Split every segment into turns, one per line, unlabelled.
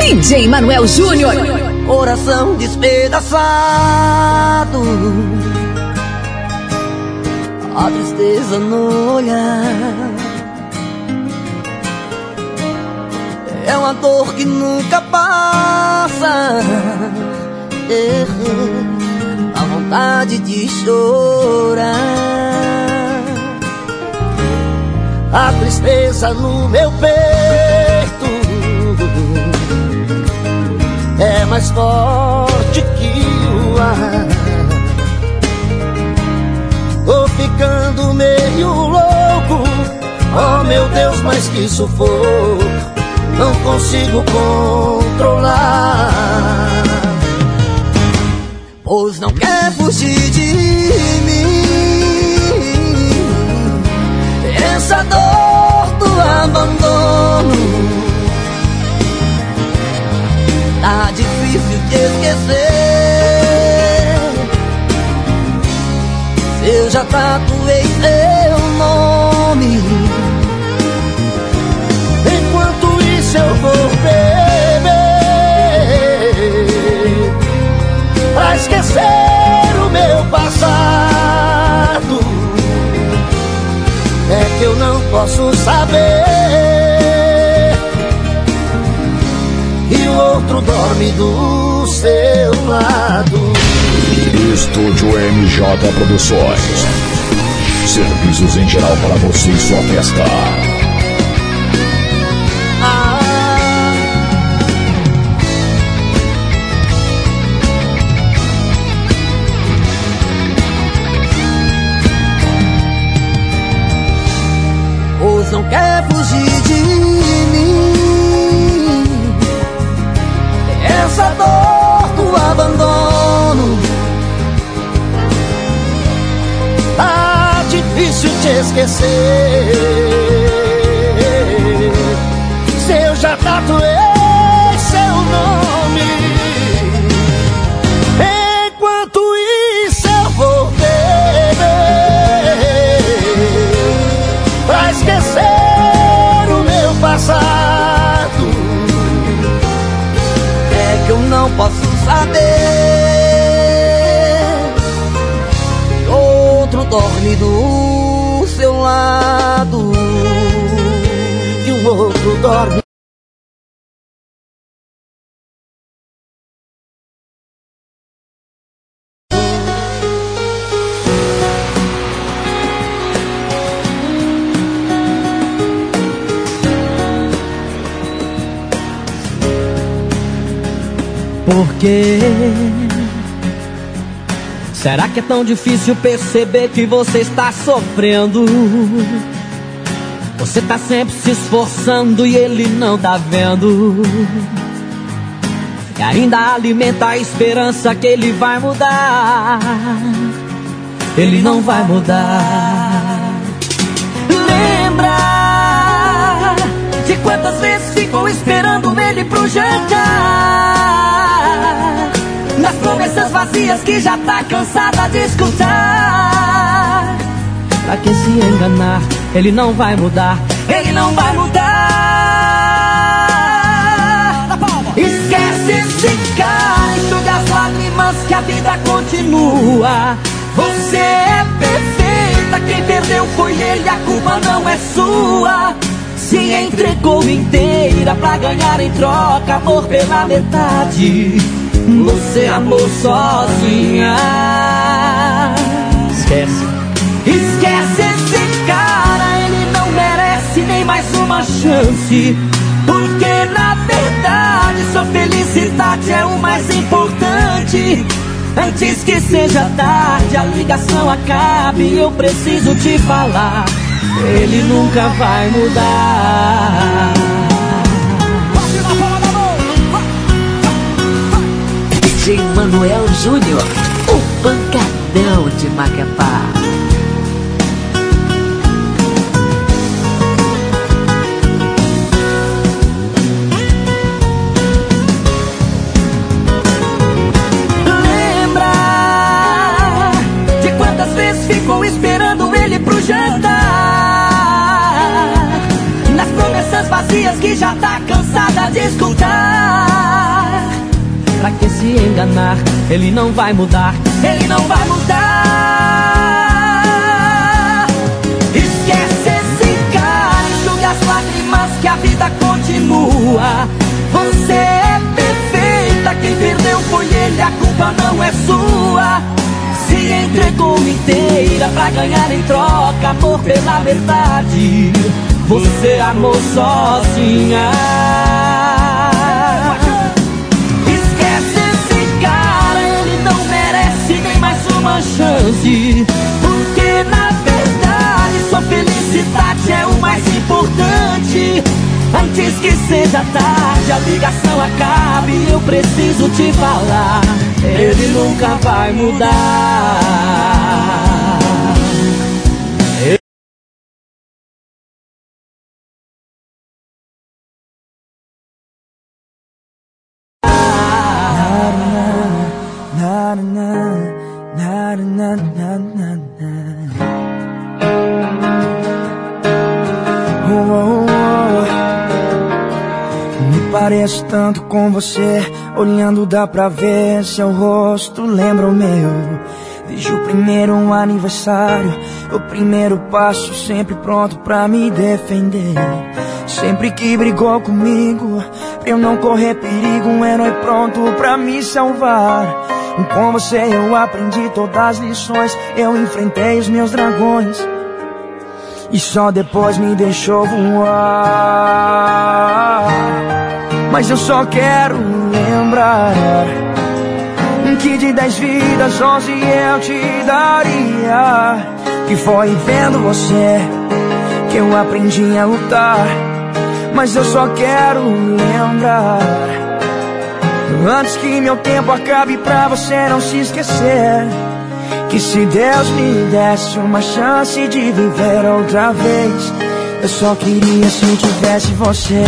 DJ Manuel Júnior.
Coração despedaçado, a tristeza no olhar, é uma dor que nunca passa, a vontade de chorar, a tristeza no meu peito é mais forte que o ar. Tô ficando meio louco, oh meu Deus, mas que sufoco, não consigo controlar. Pois não quer fugir de mim, essa dor do abandono. Tá difícil de esquecer, se eu já tatuei seu nome. Enquanto isso eu vou beber pra esquecer o meu passado. É que eu não posso saber e o outro dorme do seu lado.
Estúdio MJ Produções, serviços em geral para você e sua festa.
Pois não quer fugir de mim, essa dor do abandono. Tá difícil te esquecer, se eu já tatuei seu nome. Enquanto isso eu vou beber pra esquecer o meu passado. É que eu não posso saber, outro dorme do seu lado e o outro dorme.
Por quê? Será que é tão difícil perceber que você está sofrendo? Você tá sempre se esforçando e ele não tá vendo, e ainda alimenta a esperança que ele vai mudar. Ele não vai mudar. Lembra de quantas vezes ficou esperando ele pro jantar, nas promessas vazias que já tá cansada de escutar. Pra que se enganar? Ele não vai mudar. Ele não vai mudar. Esquece esse cara, enxuga as lágrimas que a vida continua. Você é perfeita, quem perdeu foi ele, a culpa não é sua. Se entregou inteira pra ganhar em troca amor pela metade. Você amou sozinha. Esquece. Esquece esse cara, ele não merece nem mais uma chance. Porque na verdade sua felicidade é o mais importante. Antes que seja tarde, a ligação acabe, eu preciso te falar, ele nunca vai mudar.
DJ Manuel Júnior, o pancadão de Macapá.
Ficou esperando ele pro jantar, nas promessas vazias que já tá cansado cansada de escutar. Pra que se enganar? Ele não vai mudar, ele não vai mudar. Esquece esse cara, enxuga as lágrimas que a vida continua. Você é perfeita, quem perdeu foi ele, a culpa não é sua. Se entregou inteira pra ganhar em troca amor pela verdade. Você amou sozinha. Esquece esse cara, ele não merece nem mais uma chance. Porque na verdade sua felicidade é o mais importante. Antes que seja tarde, a ligação acabe, eu preciso te falar, ele nunca vai mudar.
Pareço tanto com você, olhando dá pra ver seu rosto lembra o meu. Desde o primeiro aniversário, o primeiro passo, sempre pronto pra me defender. Sempre que brigou comigo, pra eu não correr perigo, um herói pronto pra me salvar. Com você eu aprendi todas as lições, eu enfrentei os meus dragões e só depois me deixou voar. Mas eu só quero lembrar que de 10 vidas 11 eu te daria. Que foi vendo você que eu aprendi a lutar. Mas eu só quero lembrar, antes que meu tempo acabe, pra você não se esquecer, que se Deus me desse uma chance de viver outra vez, eu só queria se tivesse você.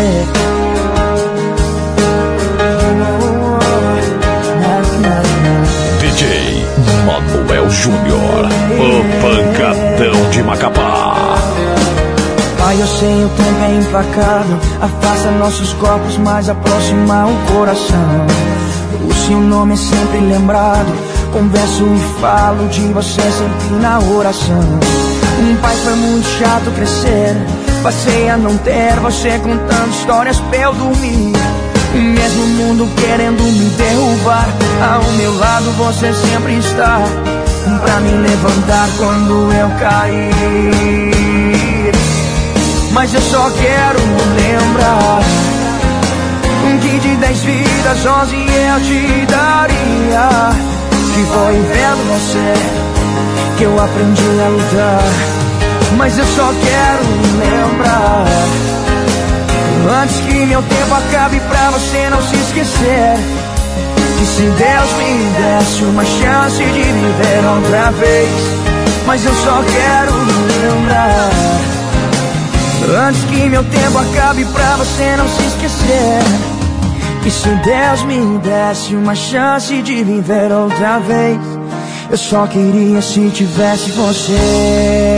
DJ Manuel Júnior, o pancadão de Macapá.
Pai, eu sei, o tempo é implacável, afasta nossos corpos, mas aproxima o coração. O seu nome é sempre lembrado, converso e falo de você sempre na oração. Pai, foi muito chato crescer, passei a não ter você contando histórias pra eu dormir. Mesmo o mundo querendo me derrubar, ao meu lado você sempre está, pra me levantar quando eu cair. Mas eu só quero lembrar que de 10 vidas 11 eu te daria. Que foi vendo você que eu aprendi a lutar. Mas eu só quero lembrar, antes que meu tempo acabe, pra você não se esquecer, que se Deus me desse uma chance de viver outra vez. Mas eu só quero lembrar, antes que meu tempo acabe, pra você não se esquecer, que se Deus me desse uma chance de viver outra vez, eu só queria se tivesse você.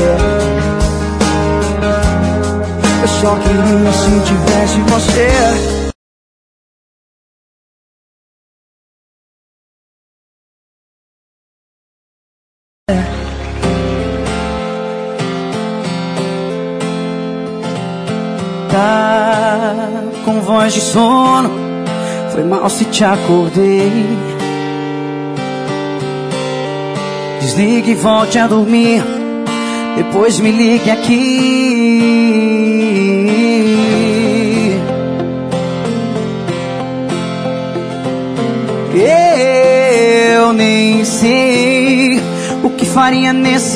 Eu só queria se tivesse você.
Tá com voz de sono, foi mal se te acordei. Desligue e volte a dormir, depois me ligue aqui. Eu nem sei o que faria nesse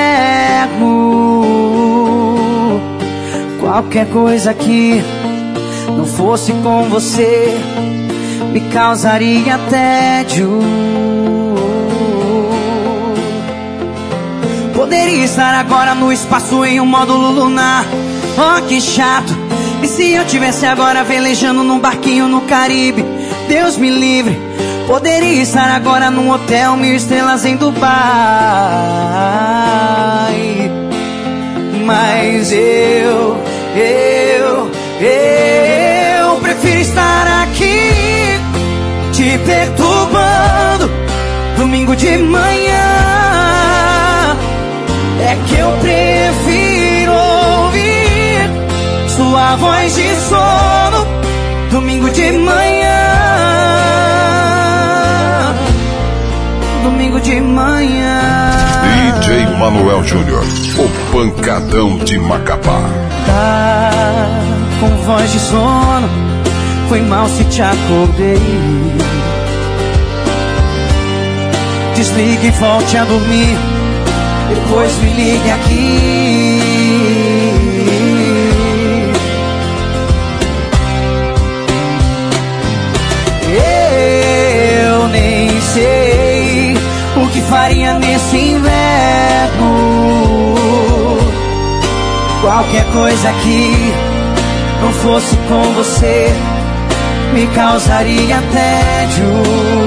inverno. Qualquer coisa que não fosse com você me causaria tédio. Poderia estar agora no espaço em um módulo lunar. Oh, que chato. E se eu tivesse agora velejando num barquinho no Caribe? Deus me livre. Poderia estar agora num hotel 1000 estrelas em Dubai. Mas eu prefiro estar aqui te perturbando domingo de manhã. É que eu prefiro ouvir sua voz de sono domingo de manhã. Domingo de manhã.
DJ Manuel Júnior, o pancadão de Macapá.
Tá com voz de sono, foi mal se te acordei. Desligue e volte a dormir, depois me ligue aqui. Eu nem sei o que faria nesse inverno. Qualquer coisa que não fosse com você me causaria tédio.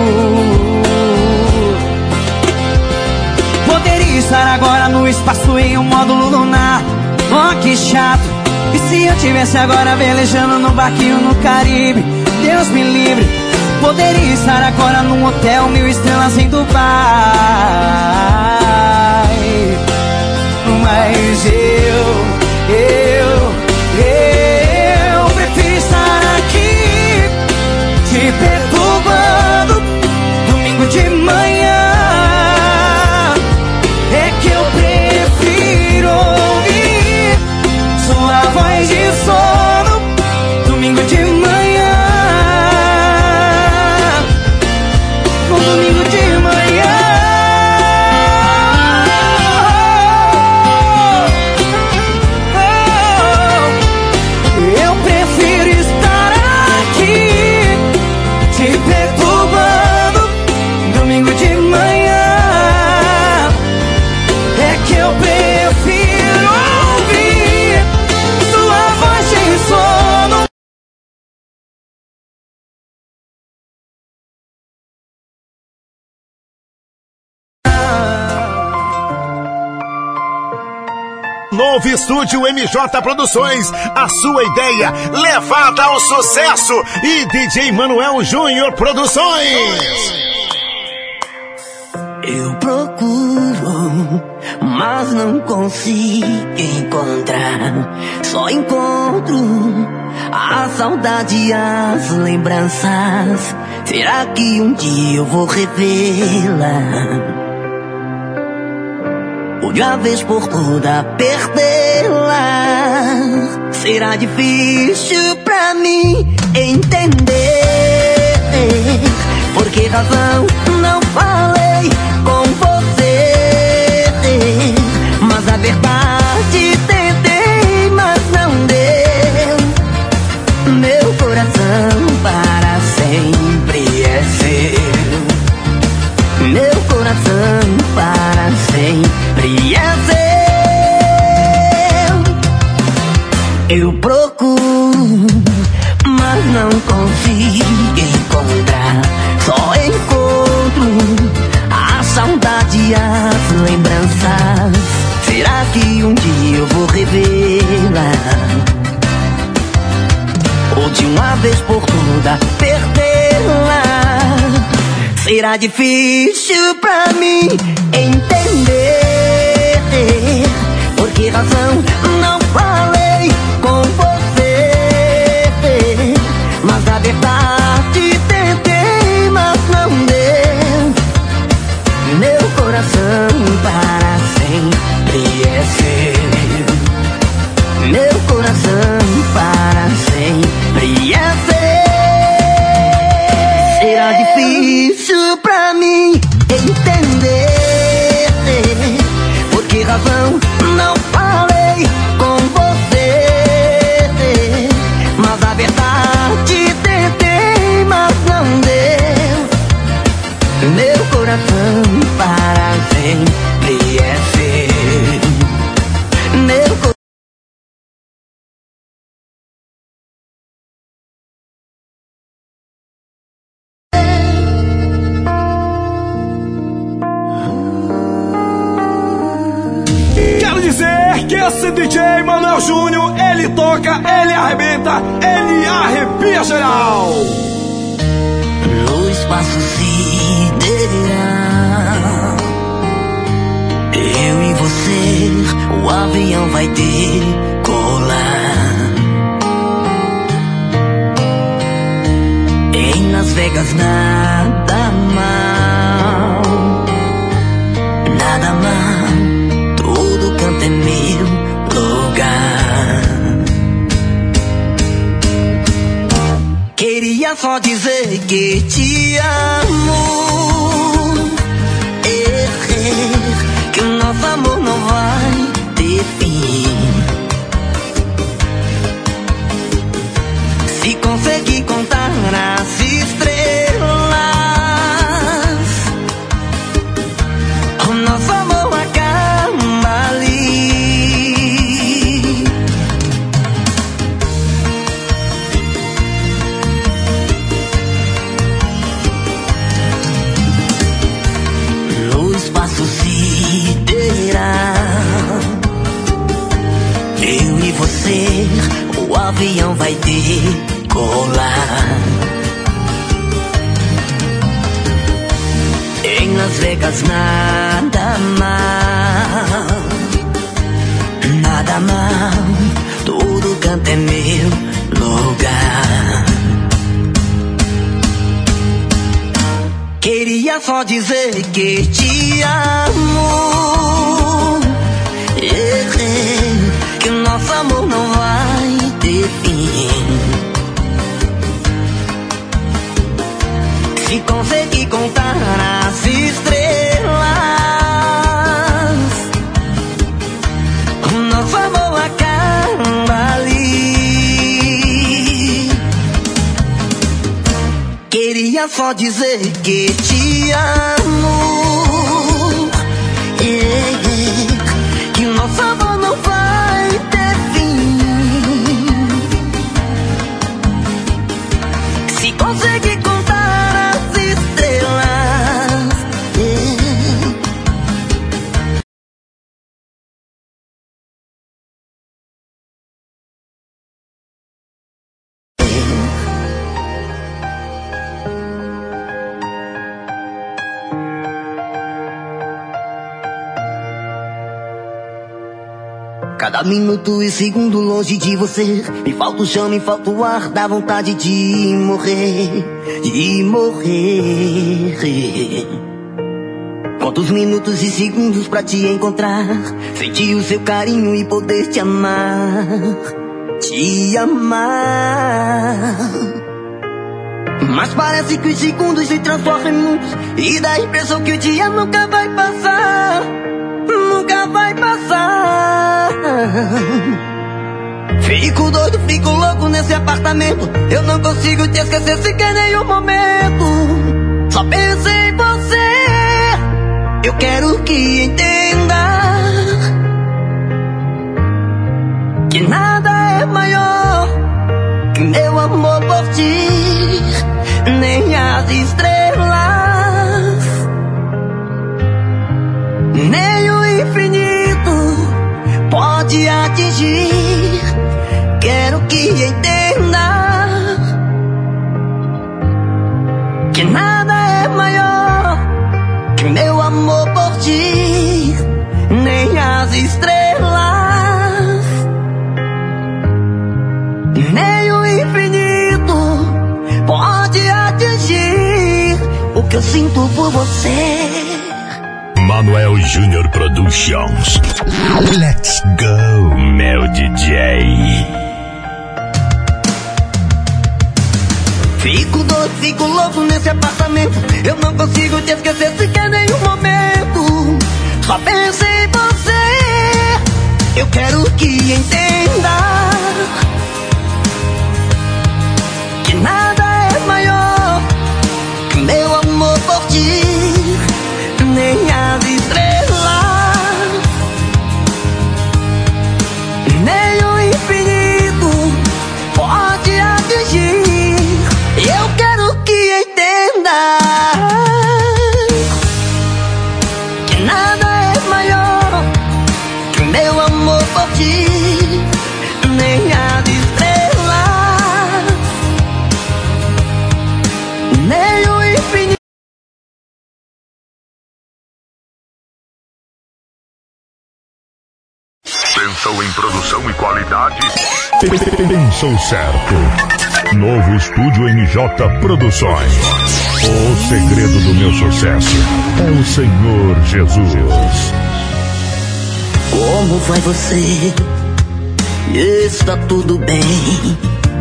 Poderia estar agora no espaço em um módulo lunar. Oh, que chato. E se eu tivesse agora velejando num barquinho no Caribe? Deus me livre. Poderia estar agora num hotel 1000 estrelas em Dubai. Mas eu prefiro estar aqui te perturbando domingo de manhã. É que eu prefiro ouvir sua voz de sono domingo de manhã. No domingo de manhã. Eu prefiro estar aqui te perturbando domingo de manhã. É que eu prefiro ouvir sua voz de sono.
Novo estúdio MJ Produções, a sua ideia levada ao sucesso. E DJ Manuel Júnior Produções.
Eu procuro, mas não consigo encontrar. Só encontro a saudade e as lembranças. Será que um dia eu vou revê-la? Ou de uma vez por toda perdê-la? Será difícil pra mim entender por que razão não falei com você. Mas a verdade tentei, mas não deu. Meu coração para sempre é seu. Meu coração para sempre é seu. Eu procuro, mas não consigo encontrar. Só encontro a saudade e as lembranças. Será que um dia eu vou revê-la? Ou de uma vez por todas perdê-la? Será difícil pra mim entender por que razão não falei com você. Mas a verdade tentei, mas não deu. Meu coração para sempre é seu. Meu coração para sempre é seu. Será difícil pra mim entender por que razão não falei com você. Mas a verdade tentei, mas não deu. Meu coração para sempre é seu. Meu coração.
Que esse DJ Manuel Júnior, ele toca, ele arrebenta, ele arrepia Bora, geral!
No espaço sideral, eu e você, o avião vai decolar. Em Las Vegas nada mal, nada mal, todo canto é meu lugar. Queria só dizer que te amo, que o nosso amor não vai ter fim. Se conseguir contar as estrelas, o nosso amor acaba ali. No espaço sideral, eu e você, o avião vai decolar. Em Las Vegas nada mal, nada mal, todo canto é meu lugar. Queria só dizer que te amo, que o nosso amor não vai ter fim. Se conseguir contar as estrelas, o nosso amor acaba ali. Queria só dizer que te amo, que o nosso amor não vai ter fim. Se conseguir contar as estrelas, cada minuto e segundo longe de você, me falta o chão, me falta o ar, dá vontade de morrer, de morrer. Quantos minutos e segundos pra te encontrar, sentir o seu carinho e poder te amar, te amar. Mas parece que os segundos se transformam em mundos, e dá a impressão que o dia nunca vai passar, nunca vai passar. Fico doido, fico louco nesse apartamento, eu não consigo te esquecer sequer nenhum momento. Só penso em você, eu quero que entenda que nada é maior que meu amor por ti, nem as estrelas, nem o infinito pode atingir. Quero que entenda que nada é maior que meu amor por ti, nem as estrelas, nem o infinito pode atingir o que eu sinto por você.
Manuel Júnior Productions. Let's go, meu DJ.
Fico doido, fico louco nesse apartamento, eu não consigo te esquecer sequer nenhum momento. Só penso em você, eu quero que entenda que nada é maior que meu amor por ti, nem as estrelas, nem o infinito pode atingir. Eu quero que entenda que nada é maior que meu amor por ti, nem as estrelas,
Pensou em produção e qualidade? Pensou certo. Novo estúdio MJ Produções. O segredo do meu sucesso é o Senhor Jesus.
Como vai você? Está tudo bem?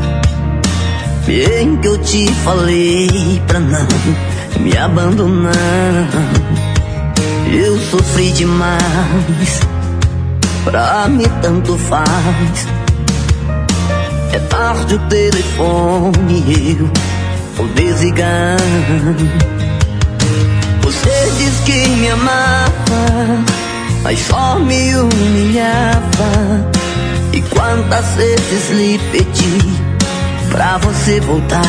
Bem que eu te falei pra não me abandonar. Eu sofri demais, pra mim tanto faz. É tarde o telefone, eu vou desligar. Você diz que me amava, mas só me humilhava. E quantas vezes lhe pedi pra você voltar.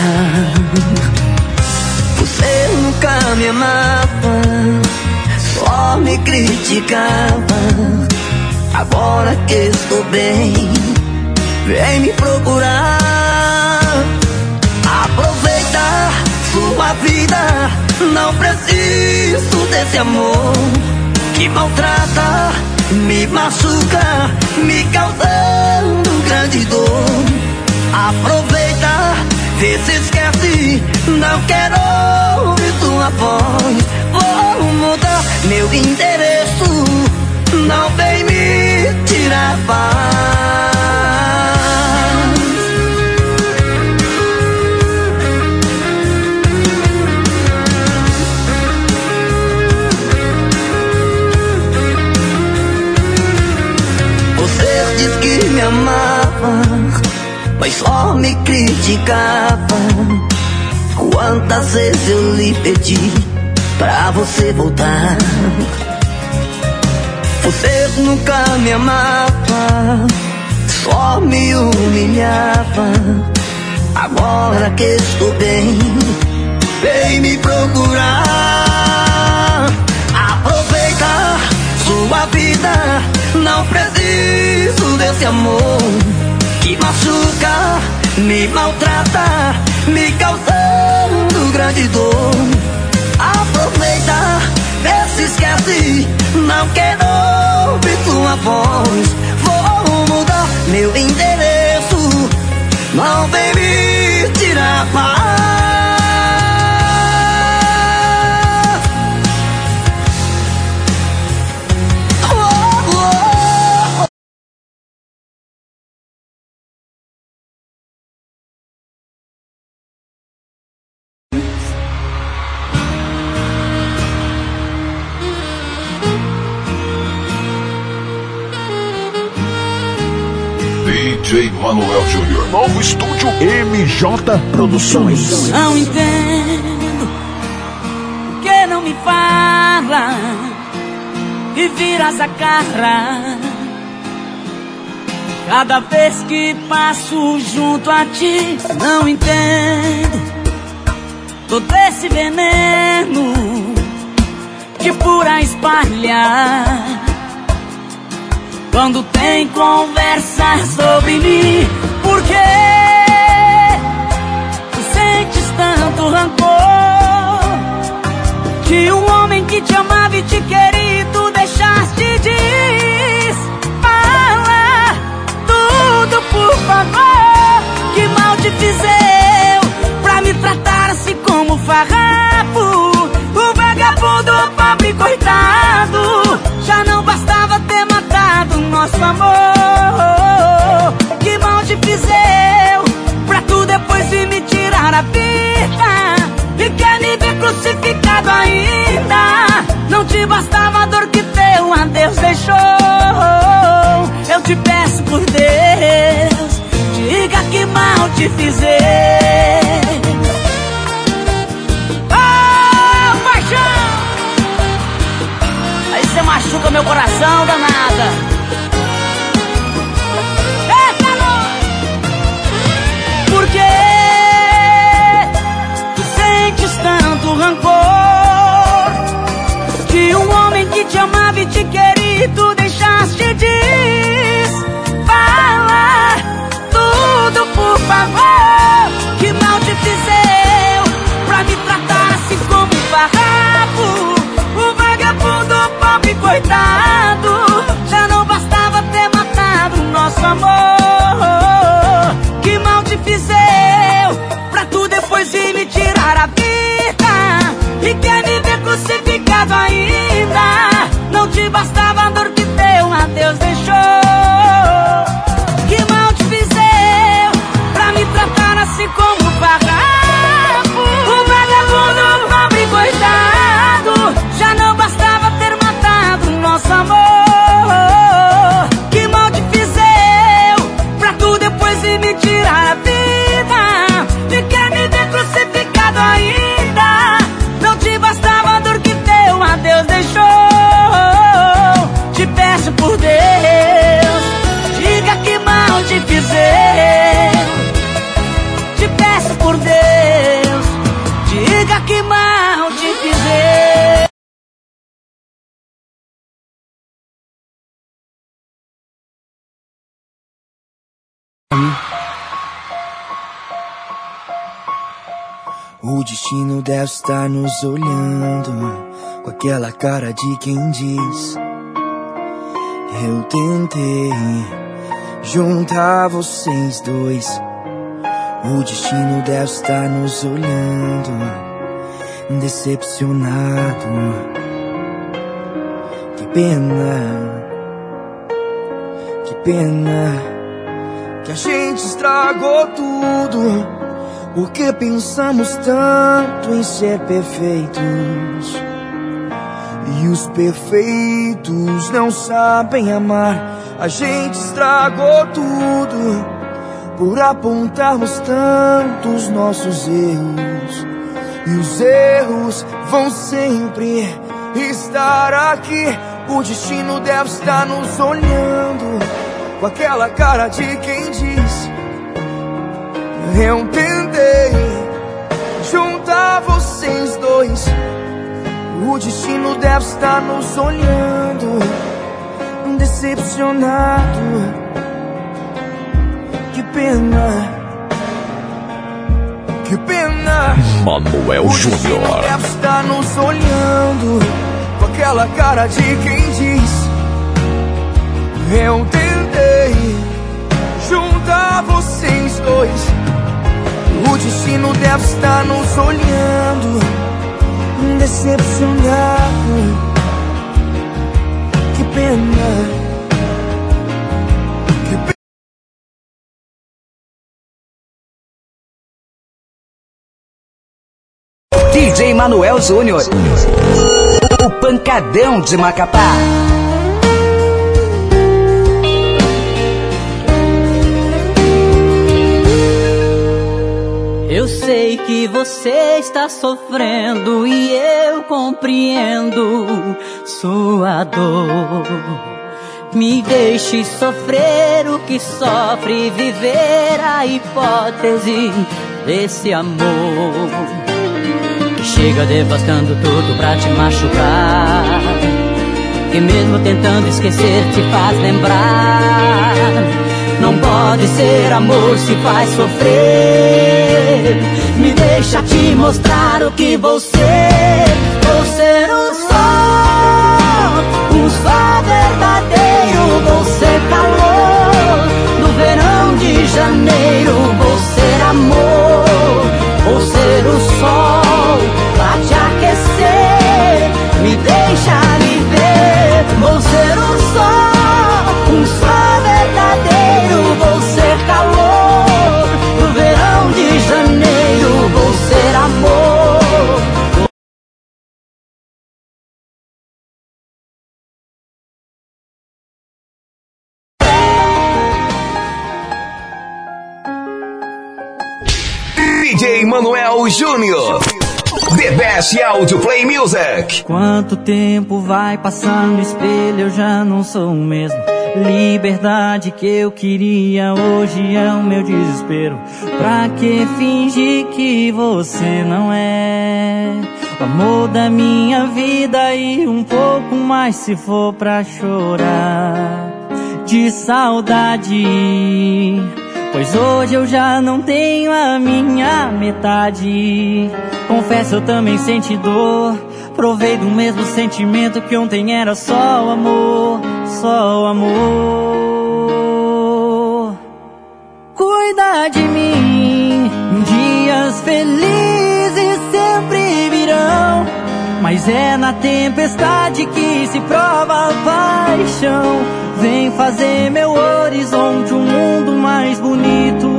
Você nunca me amava, só me criticava. Agora que estou bem, vem me procurar. Aproveita sua vida, não preciso desse amor que maltrata, me machuca, me causando grande dor. Aproveita, vê se esquece, não quero ouvir tua voz. Vou mudar meu endereço, não vem me tirar a paz. Você diz que me amava, mas só me criticava. Quantas vezes eu lhe pedi pra você voltar. Você nunca me amava, só me humilhava. Agora que estou bem, vem me procurar. Aproveita sua vida, não preciso desse amor que machuca, me maltrata, me causando grande dor. Aproveita, vê se esquece, não quero ouvir tua voz. Vou mudar meu endereço, não vem me tirar a paz.
DJ Manuel Júnior. Novo estúdio MJ Produções.
Não entendo por que não me fala e viras a cara cada vez que passo junto a ti. Não entendo todo esse veneno que por aí espalha quando tem conversa sobre mim. Por que tu sentes tanto rancor que um homem que te amava e te queria tu deixaste de ir? Fala tudo, por favor. Que mal te fiz eu pra me tratar assim como farrapo? O vagabundo, o pobre coitado, já não bastava ter matado nosso amor. Que mal te fiz eu pra tu depois vir me tirar a vida e quer me ver crucificado ainda? Não te bastava a dor que teu adeus deixou. Eu te peço por Deus, diga que mal te fiz eu. Oh, paixão! Aí você machuca meu coração, danada. Por que tu sentes tanto rancor que um homem que te amava e te queria tu deixaste de ir? Fala tudo, por favor. que mal te fizer.
O destino deve estar nos olhando com aquela cara de quem diz: eu tentei juntar vocês dois. O destino deve estar nos olhando, decepcionado. Que pena que a gente estragou tudo, porque pensamos tanto em ser perfeitos. E os perfeitos não sabem amar. A gente estragou tudo por apontarmos tantos nossos erros. E os erros vão sempre estar aqui. O destino deve estar nos olhando com aquela cara de quem diz: eu tentei juntar vocês dois. O destino deve estar nos olhando, decepcionado. Que pena, que pena.
Manuel Júnior.
O destino deve estar nos olhando com aquela cara de quem diz: eu tentei juntar vocês dois. O destino deve estar nos olhando, decepcionado. Que pena.
DJ Manuel Júnior, o pancadão de Macapá.
Eu sei que você está sofrendo e eu compreendo sua dor. Me deixe sofrer o que sofre e viver a hipótese desse amor que chega devastando tudo pra te machucar, que mesmo tentando esquecer te faz lembrar. Não pode ser amor se faz sofrer. Me deixa te mostrar o que você vou ser um sol verdadeiro. Vou ser calor no verão de janeiro. Vou ser amor, vou ser o sol pra te aquecer. Me deixa viver. Vou ser um sol verdadeiro. Vou ser calor no verão de janeiro. Vou ser amor.
DJ Manuel Júnior, The Best Audio Play Music.
Quanto tempo vai passando no espelho, eu já não sou o mesmo. Liberdade que eu queria hoje é o meu desespero. Pra que fingir que você não é o amor da minha vida e um pouco mais se for pra chorar de saudade? Pois hoje eu já não tenho a minha metade. Confesso, eu também senti dor. Provei do mesmo sentimento que ontem era só o amor, só o amor. Cuida de mim, dias felizes sempre virão, mas é na tempestade que se prova a paixão. Vem fazer meu horizonte um mundo mais bonito.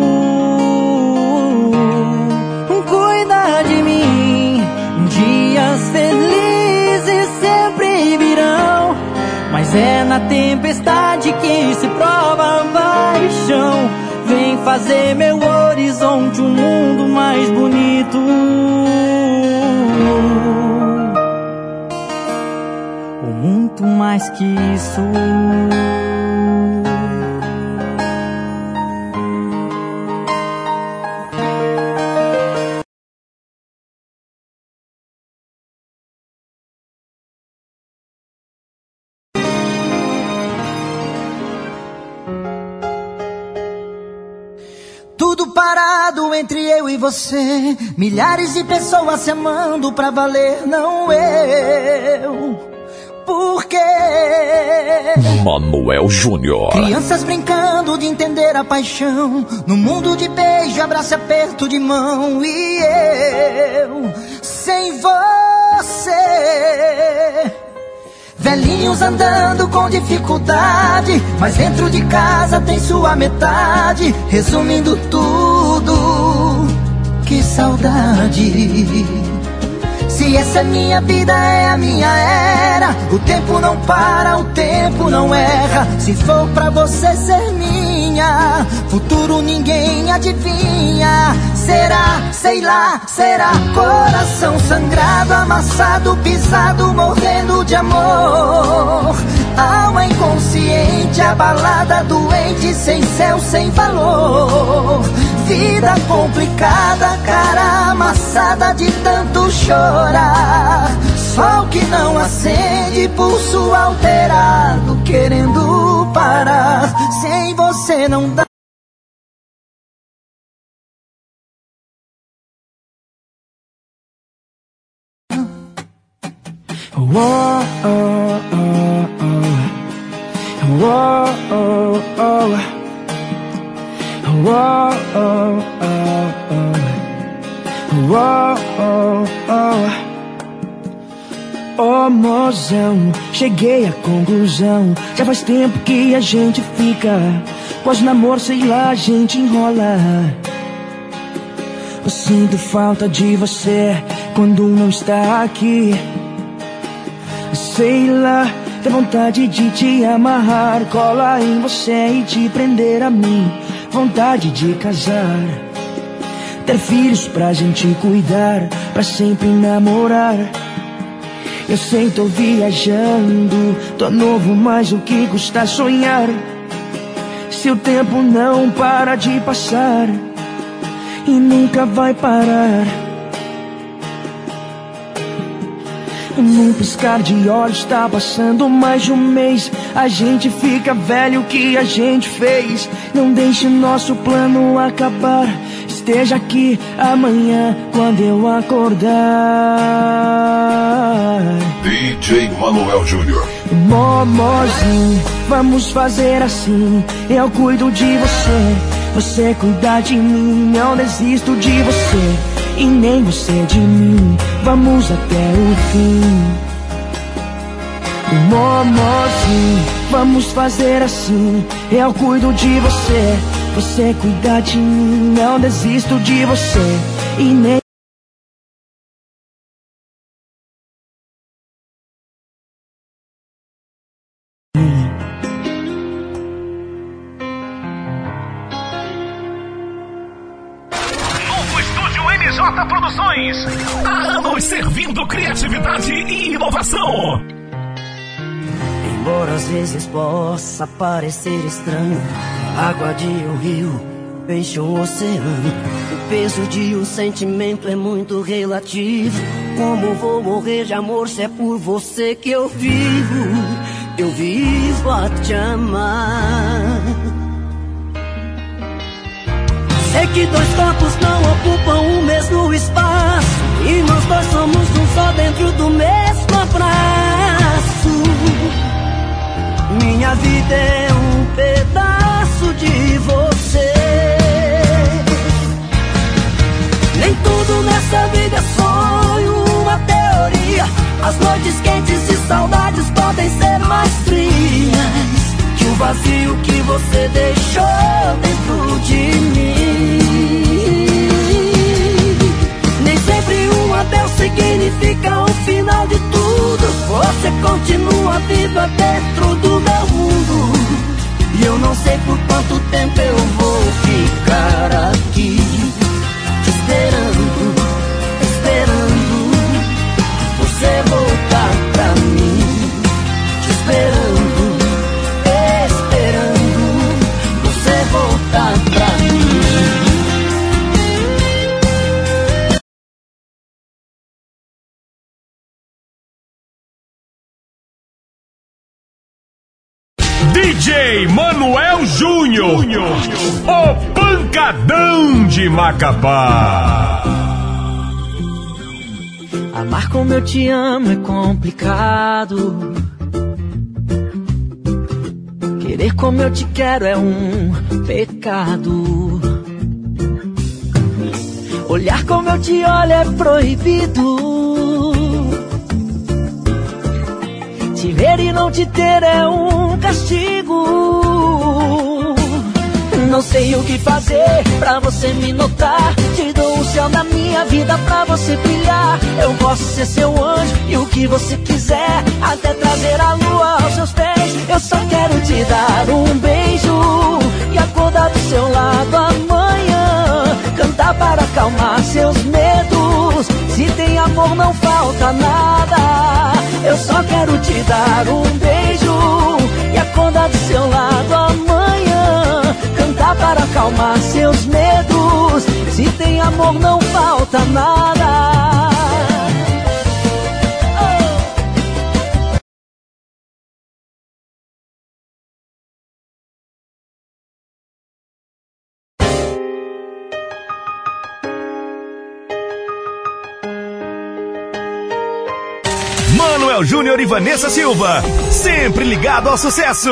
Cuida de mim, dias felizes sempre virão, mas é na tempestade que se prova a paixão. Vem fazer meu horizonte um mundo mais bonito. Ou muito mais que isso.
separado entre eu e você. Milhares de pessoas se amando pra valer, não eu. Por quê?
Manuel Júnior.
Crianças brincando de entender a paixão, no mundo de beijo, abraço e aperto de mão. E eu, sem você. Velhinhos andando com dificuldade, mas dentro de casa tem sua metade. Resumindo tudo, que saudade. Se essa é minha vida, é a minha era. O tempo não para, o tempo não erra. Se for pra você ser minha, futuro ninguém adivinha. Será, sei lá, será. Coração sangrado, amassado, pisado, morrendo de amor. Alma inconsciente, abalada, doente, sem céu, sem valor. Vida complicada, cara amassada de tanto chorar. Sol que não acende, pulso alterado, querendo parar. Sem você não dá.
Whoa, oh, oh, oh. Whoa, oh, oh. Whoa, oh, oh, oh. Whoa, oh, oh. Oh, mozão, cheguei à conclusão. Já faz tempo que a gente fica, quase namoro, sei lá, a gente enrola. Eu sinto falta de você quando não está aqui. Sei lá, dá vontade de te amarrar, colar em você e te prender a mim. Vontade de casar, ter filhos pra gente cuidar, pra sempre namorar. Eu sei, tô viajando, tô novo, mas o que custa sonhar? Se o tempo não para de passar e nunca vai parar. Num piscar de olhos tá passando mais de um mês. A gente fica velho, o que a gente fez? Não deixe nosso plano acabar. Esteja aqui amanhã quando eu acordar.
DJ Manuel Júnior.
Momozinho, vamos fazer assim. Eu cuido de você, você cuida de mim. Não desisto de você e nem você de mim. Vamos até o fim. Momozinho, vamos fazer assim. Eu cuido de você, você cuida de mim. Não desisto de você e nem.
Produções. Há anos servindo criatividade e inovação.
Embora às vezes possa parecer estranho, água de um rio, peixe um oceano. O peso de um sentimento é muito relativo. Como vou morrer de amor se é por você que eu vivo? Eu vivo a te amar. Sei que dois corpos não ocupam o mesmo espaço, e nós dois somos um só dentro do mesmo abraço. Minha vida é um pedaço de você. Nem tudo nessa vida é sonho, uma teoria. As noites quentes de saudades podem ser mais frias que o vazio que você deixou dentro de mim. Nem sempre um adeus significa o final de tudo. Você continua viva dentro do meu mundo, e eu não sei por quanto tempo eu vou ficar aqui te esperando, esperando você voltar pra mim, te esperando, voltar pra mim.
DJ Manuel Júnior, o pancadão de Macapá.
Amar como eu te amo é complicado. Querer como eu te quero é um pecado. Olhar como eu te olho é proibido. Te ver e não te ter é um castigo. Não sei o que fazer pra você me notar. Te dou o céu da minha vida pra você brilhar. Eu posso ser seu anjo e o que você quiser, até trazer a lua aos seus pés. Eu só quero te dar um beijo e acordar do seu lado amanhã. Cantar para acalmar seus medos. Se tem amor não falta nada. Eu só quero te dar um beijo e acordar do seu lado amanhã. Cantar para acalmar seus medos. Se tem amor não falta nada.
Manuel Júnior e Vanessa Silva, sempre ligado ao sucesso.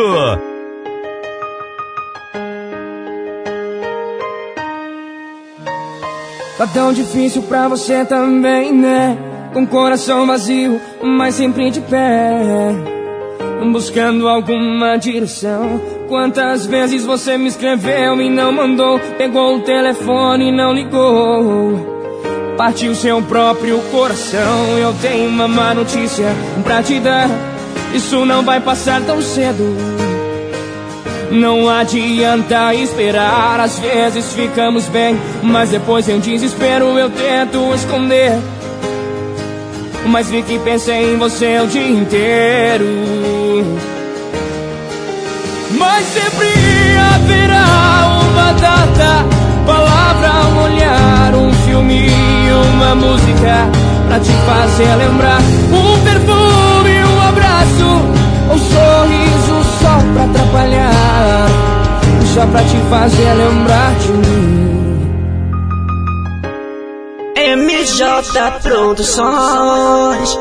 Tá tão difícil pra você também, né? Com coração vazio, mas sempre de pé, buscando alguma direção. Quantas vezes você me escreveu e não mandou? Pegou o telefone e não ligou. Partiu seu próprio coração. Eu tenho uma má notícia pra te dar. Isso não vai passar tão cedo. Não adianta esperar. Às vezes ficamos bem, mas depois em desespero eu tento esconder. Mas vi que pensei em você o dia inteiro. Mas sempre haverá uma data, palavra, um olhar, um filme, uma música pra te fazer lembrar. Um perfume, um abraço, um sorriso só pra atrapalhar, só pra te fazer lembrar de mim.
MJ Produções.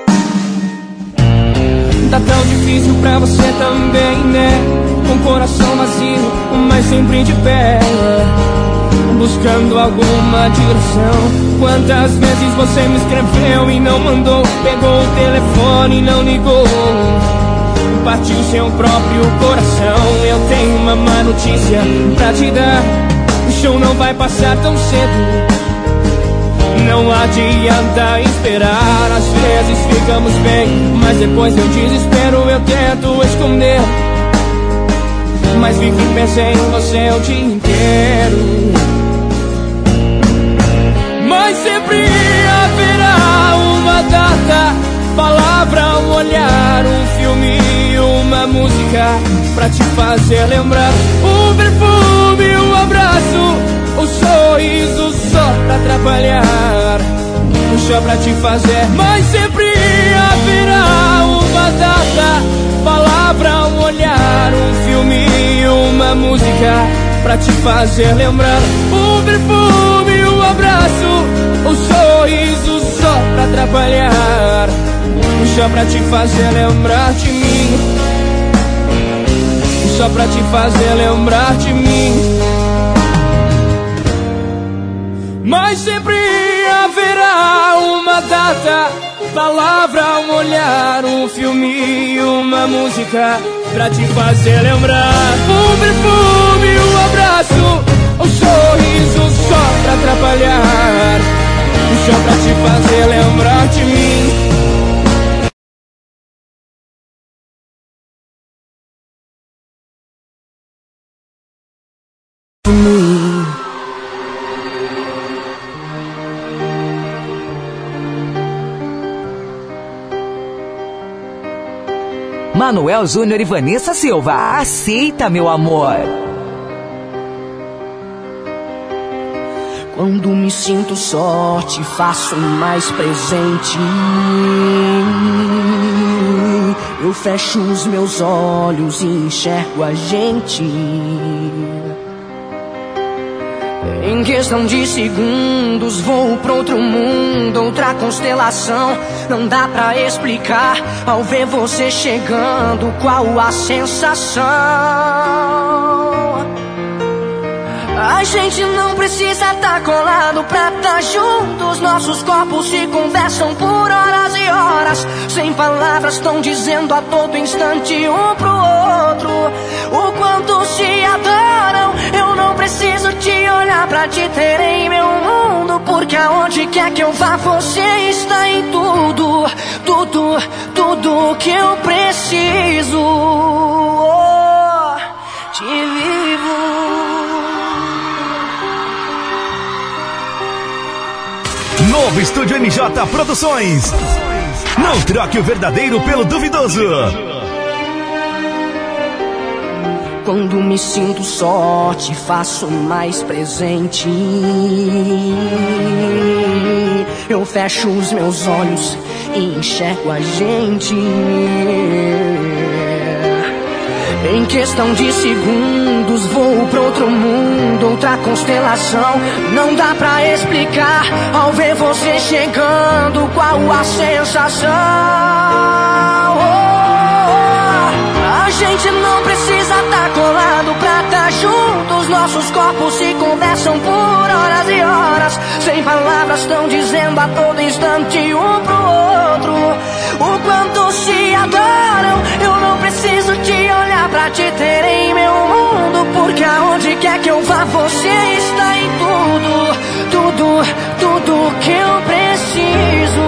Tá tão difícil pra você também, né? Com coração vazio, mas sempre de pé, buscando alguma direção. Quantas vezes você me escreveu e não mandou? Pegou o telefone e não ligou. Partiu seu próprio coração. Eu tenho uma má notícia pra te dar. O show não vai passar tão cedo. Não adianta esperar. Às vezes ficamos bem, mas depois eu desespero, eu tento esconder. Mas vi que pensei em você o dia inteiro. Mas sempre haverá uma data, palavra, um olhar, um filme, uma música pra te fazer lembrar. Um perfume, um abraço, um sorriso só pra atrapalhar, só pra te fazer. Mas sempre haverá uma data, palavra, um olhar, um filme, uma música pra te fazer lembrar. Um perfume, um abraço, um sorriso só pra atrapalhar, só pra te fazer lembrar de mim, só pra te fazer lembrar de mim. Mas sempre haverá uma data, palavra, um olhar, um filme, uma música pra te fazer lembrar. Um perfume, um abraço, um sorriso só pra atrapalhar, só pra te fazer lembrar de mim.
Manuel Júnior e Vanessa Silva, aceita, meu amor.
Quando me sinto só, te faço mais presente. Eu fecho os meus olhos e enxergo a gente. Em questão de segundos vou pra outro mundo, outra constelação. Não dá pra explicar ao ver você chegando qual a sensação. A gente não precisa tá colado pra tá juntos. Nossos corpos se conversam por horas e horas. Sem palavras tão dizendo a todo instante um pro outro o quanto se adoram. Eu não preciso te olhar pra te ter em meu mundo, porque aonde quer que eu vá você está em tudo. Tudo, tudo que eu preciso. Oh, te vivo.
Novo Estúdio MJ Produções. Não troque o verdadeiro pelo duvidoso.
Quando me sinto só, te faço mais presente. Eu fecho os meus olhos e enxergo a gente. Em questão de segundos vou pra outro mundo, outra constelação. Não dá pra explicar ao ver você chegando qual a sensação. A gente não precisa tá colado pra tá juntos. Nossos corpos se conversam por horas e horas. Sem palavras tão dizendo a todo instante um pro outro o quanto se adoram. Eu não preciso te olhar pra te ter em meu mundo, porque aonde quer que eu vá você está em tudo. Tudo, tudo que eu preciso.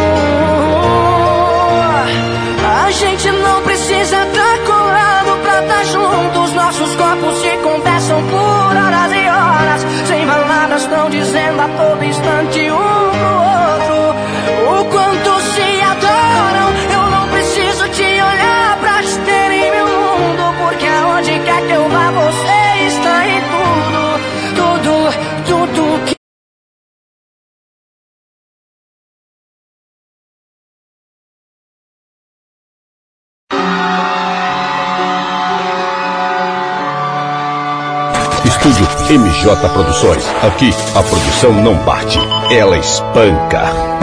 A gente não precisa tá colado pra tá juntos. Nossos corpos se conversam por horas e horas. Sem palavras tão dizendo a todo instante um pro outro o quanto se adoram. Eu não preciso te olhar pra te ter em meu mundo, porque aonde quer que eu vá você está em tudo. Tudo, tudo que
Estúdio MJ Produções. Aqui a produção não bate, ela espanca.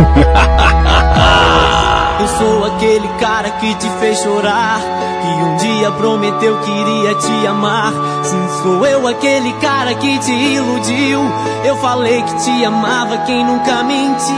Eu sou aquele cara que te fez chorar, que um dia prometeu que iria te amar. Sim, sou eu aquele cara que te iludiu. Eu falei que te amava, quem nunca mentiu.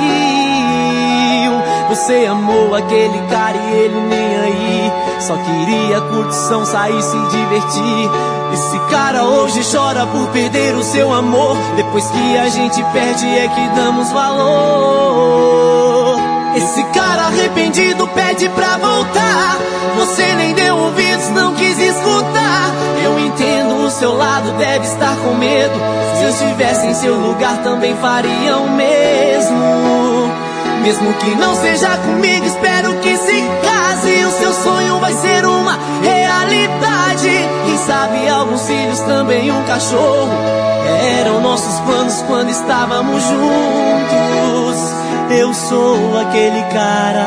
Você amou aquele cara e ele nem aí. Só queria curtição, sair, se divertir. Esse cara hoje chora por perder o seu amor. Depois que a gente perde é que damos valor. Esse cara arrependido pede pra voltar. Você nem deu ouvidos, não quis escutar. Eu entendo, o seu lado deve estar com medo. Se eu estivesse em seu lugar também faria o mesmo. Mesmo que não seja comigo, espero que se case. O seu sonho vai ser uma realidade. Quem sabe alguns filhos, também um cachorro. Eram nossos planos quando estávamos juntos. Eu sou aquele cara.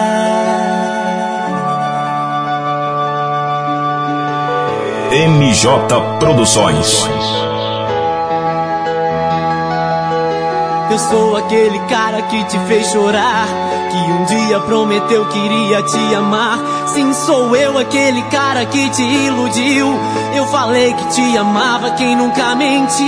MJ Produções.
Eu sou aquele cara que te fez chorar, que um dia prometeu que iria te amar. Sim, sou eu aquele cara que te iludiu. Eu falei que te amava, quem nunca mentiu.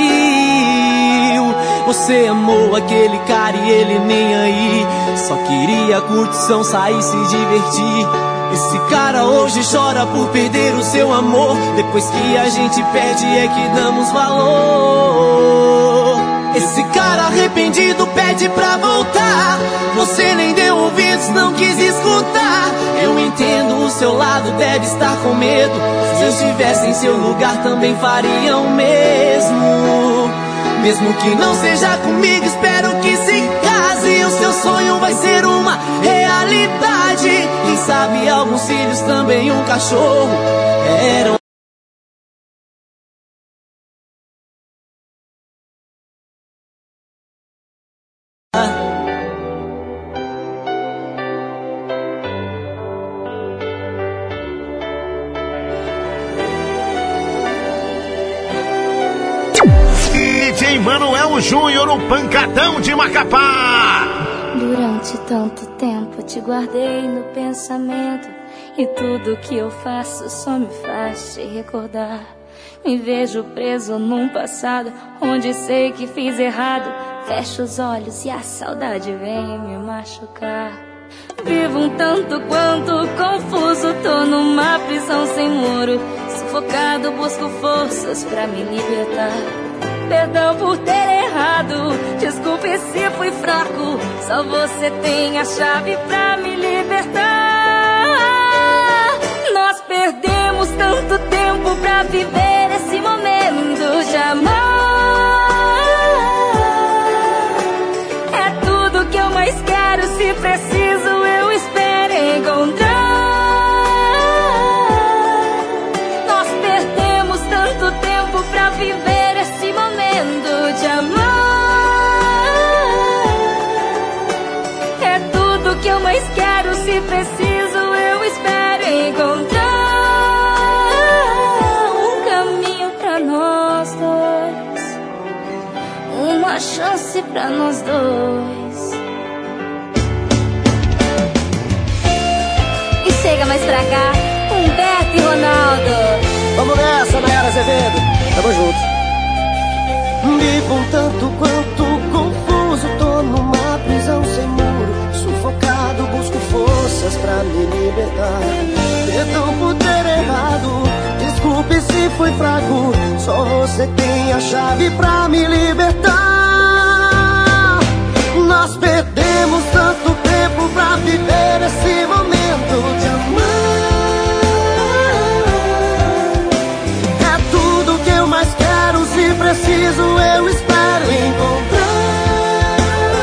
Você amou aquele cara e ele nem aí. Só queria curtição, sair, se divertir. Esse cara hoje chora por perder o seu amor. Depois que a gente perde é que damos valor. Esse cara arrependido pede pra voltar. Você nem deu ouvidos, não quis escutar. Eu entendo, o seu lado deve estar com medo. Se eu estivesse em seu lugar também faria o mesmo. Mesmo que não seja comigo, espero que se case. O seu sonho vai ser uma realidade. Quem sabe alguns filhos, também um cachorro. Eram
Manuel Júnior, o pancadão de Macapá.
Durante tanto tempo te guardei no pensamento, e tudo que eu faço só me faz te recordar. Me vejo preso num passado onde sei que fiz errado. Fecho os olhos e a saudade vem me machucar. Vivo um tanto quanto confuso, tô numa prisão sem muro. Sufocado, busco forças pra me libertar. Perdão por ter errado, desculpe se fui fraco. Só você tem a chave pra me libertar. Nós perdemos tanto tempo pra viver esse momento de amar. É tudo que eu mais quero, se preciso eu espero encontrar. Nós perdemos tanto tempo pra viver esse momento de amar. É tudo que eu mais quero, se preciso eu espero encontrar. Um caminho pra nós dois, uma chance pra nós dois. E chega mais pra cá, Humberto e Ronaldo.
Vamos nessa, Nayara Azevedo. Tamo junto.
Vivo um tanto quanto confuso, tô numa prisão sem muro. Sufocado, busco forças pra me libertar. Perdão por ter errado, desculpe se fui fraco. Só você tem a chave pra me libertar. Nós perdemos tanto tempo pra viver esse momento de amar. É tudo que eu mais quero, se preciso eu espero encontrar.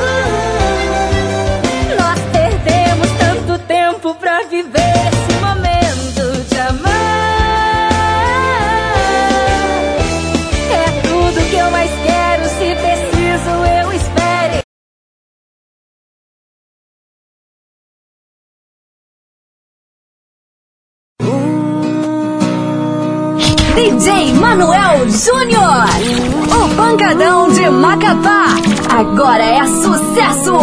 Nós perdemos tanto tempo pra viver esse momento de amar. É tudo que eu mais quero, se preciso eu espero.
DJ Manuel Júnior, o pancadão de Macapá, agora é sucesso.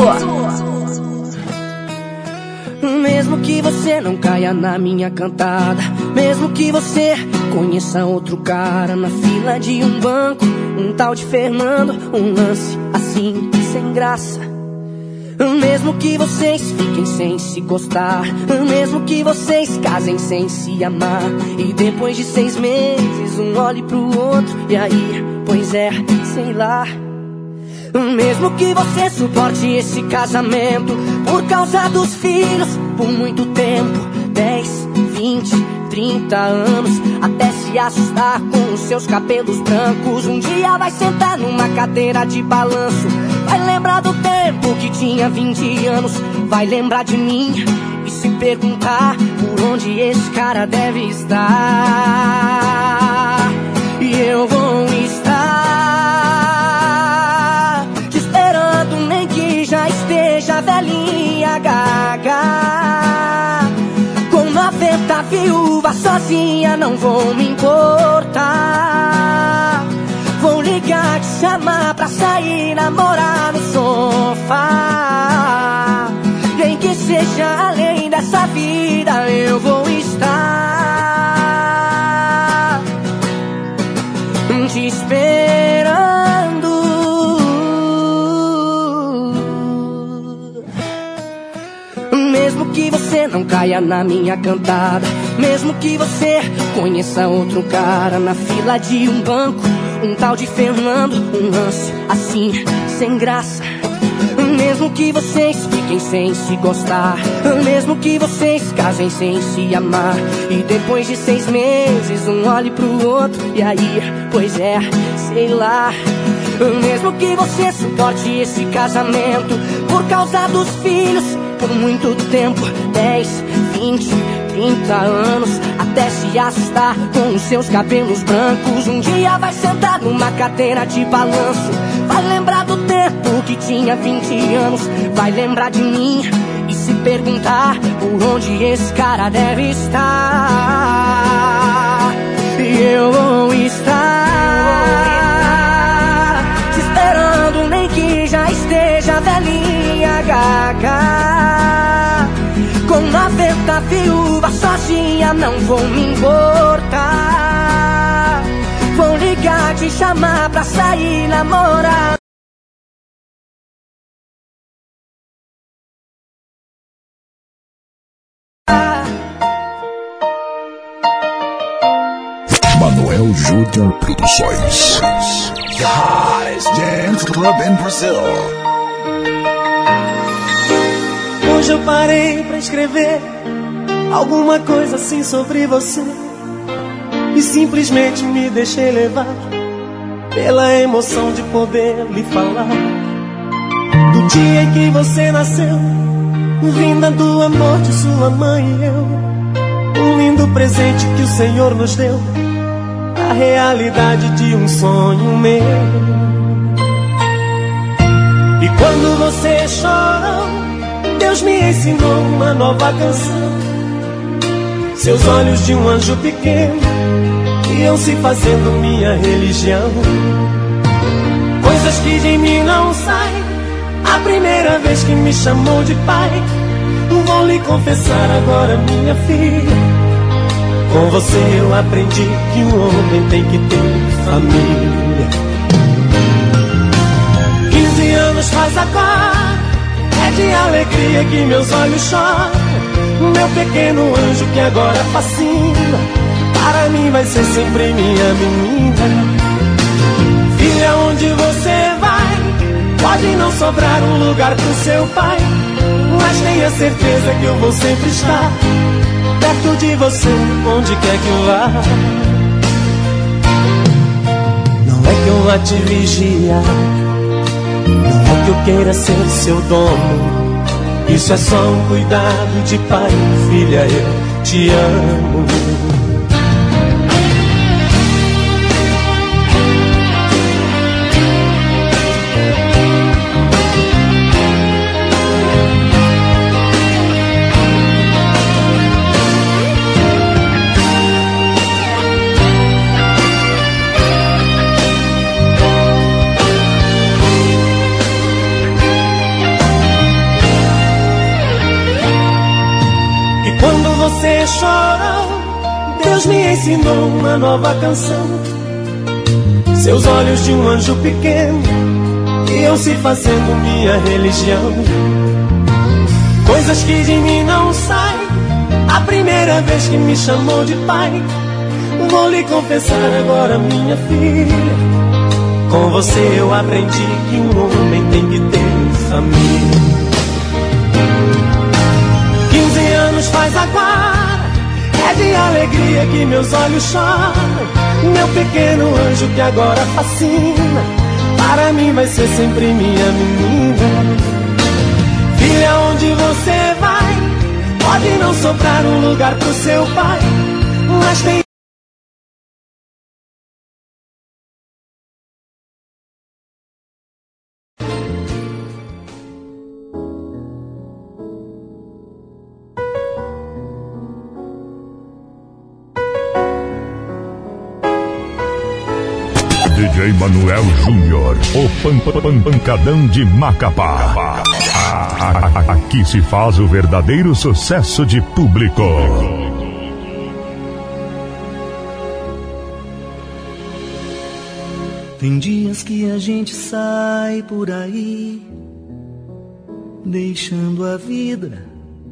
Mesmo que você não caia na minha cantada, mesmo que você conheça outro cara na fila de um banco, um tal de Fernando, um lance assim sem graça. Mesmo que vocês fiquem sem se gostar, mesmo que vocês casem sem se amar, e depois de 6 meses um olhe pro outro, e aí, pois é, sei lá. Mesmo que você suporte esse casamento por causa dos filhos por muito tempo, 10, 20, 30 anos, até se assustar com os seus cabelos brancos. Um dia vai sentar numa cadeira de balanço, vai lembrar do tempo que tinha 20 anos, vai lembrar de mim e se perguntar por onde esse cara deve estar. E eu vou estar te esperando, nem que já esteja velhinha gaga. Com 90 viúvas sozinha não vou me importar. Vou ligar, te chamar pra sair, namorar no sofá. Nem que seja além dessa vida eu vou estar te esperando. Mesmo que você não caia na minha cantada, mesmo que você conheça outro cara na fila de um banco, um tal de Fernando, um lance assim sem graça. Mesmo que vocês fiquem sem se gostar, mesmo que vocês casem sem se amar, e depois de 6 meses um olhe pro outro, e aí, pois é, sei lá. Mesmo que você suporte esse casamento por causa dos filhos por muito tempo, 10, 20, 30 anos, até se assustar com os seus cabelos brancos. Um dia vai sentar numa cadeira de balanço, vai lembrar do tempo que tinha 20 anos, vai lembrar de mim e se perguntar por onde esse cara deve estar. E eu vou estar te esperando,
esteja velhinha gaga. Com 90 viúvas sozinha não vou me importar. Vou ligar, te chamar pra sair, namorar.
Manuel Júnior Produções.
The hottest dance club in Brazil.
Hoje eu parei pra escrever alguma coisa assim sobre você e simplesmente me deixei levar pela emoção de poder lhe falar do dia em que você nasceu, vinda do amor de sua mãe e eu, um lindo presente que o Senhor nos deu, a realidade de um sonho meu. E quando você chorou, Deus me ensinou uma nova canção. Seus olhos de um anjo pequeno iam se fazendo minha religião. Coisas que de mim não saem. A primeira vez que me chamou de pai, vou lhe confessar agora, minha filha, com você eu aprendi que um homem tem que ter família. 15 anos faz agora, é de alegria que meus olhos choram. Meu pequeno anjo que agora fascina, para mim vai ser sempre minha menina. Filha, onde você vai, pode não sobrar um lugar pro seu pai, mas tenha certeza que eu vou sempre estar perto de você, onde quer que eu vá. Não é que eu vá te vigiar, não é que eu queira ser seu dono. Isso é só um cuidado de pai. Filha, eu te amo. Você chorou, Deus me ensinou uma nova canção. Seus olhos de um anjo pequeno iam se fazendo minha religião. Coisas que de mim não saem. A primeira vez que me chamou de pai, vou lhe confessar agora, minha filha, com você eu aprendi que um homem tem que ter família. 15 anos faz agora, é de alegria que meus olhos choram. Meu pequeno anjo que agora fascina, para mim vai ser sempre minha menina. Filha, onde você vai, pode não sobrar um lugar pro seu pai, mas tem...
DJ Manuel Júnior, o pancadão de Macapá. Aqui se faz o verdadeiro sucesso de público.
Tem dias que a gente sai por aí, deixando a vida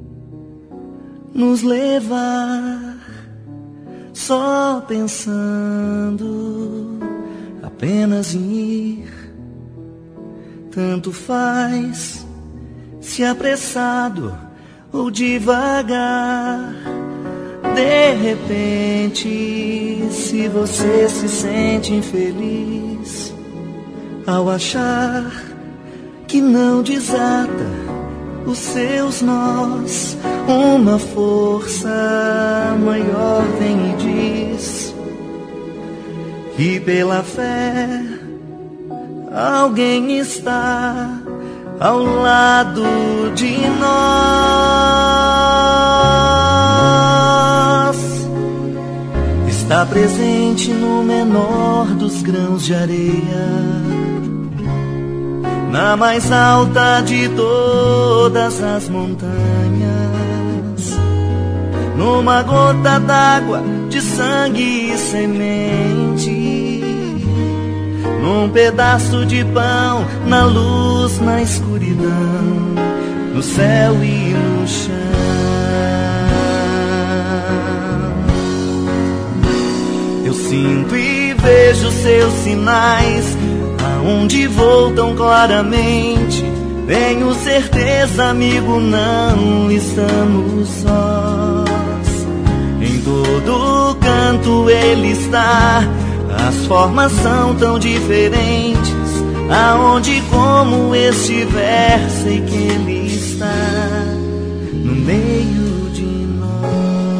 nos levar, só pensando apenas em ir. Tanto faz se apressado ou devagar. De repente, se você se sente infeliz ao achar que não desata os seus nós, uma força maior vem e diz que pela fé alguém está ao lado de nós. Está presente no menor dos grãos de areia,
na mais alta de todas as montanhas, numa gota d'água de sangue e semente, num pedaço de pão, na luz, na escuridão, no céu e no chão. Eu sinto e vejo seus sinais, aonde vou tão claramente. Tenho certeza, amigo, não estamos sós. Em todo canto ele está, as formas são tão diferentes. Aonde e como estiver, sei que ele está no meio de nós.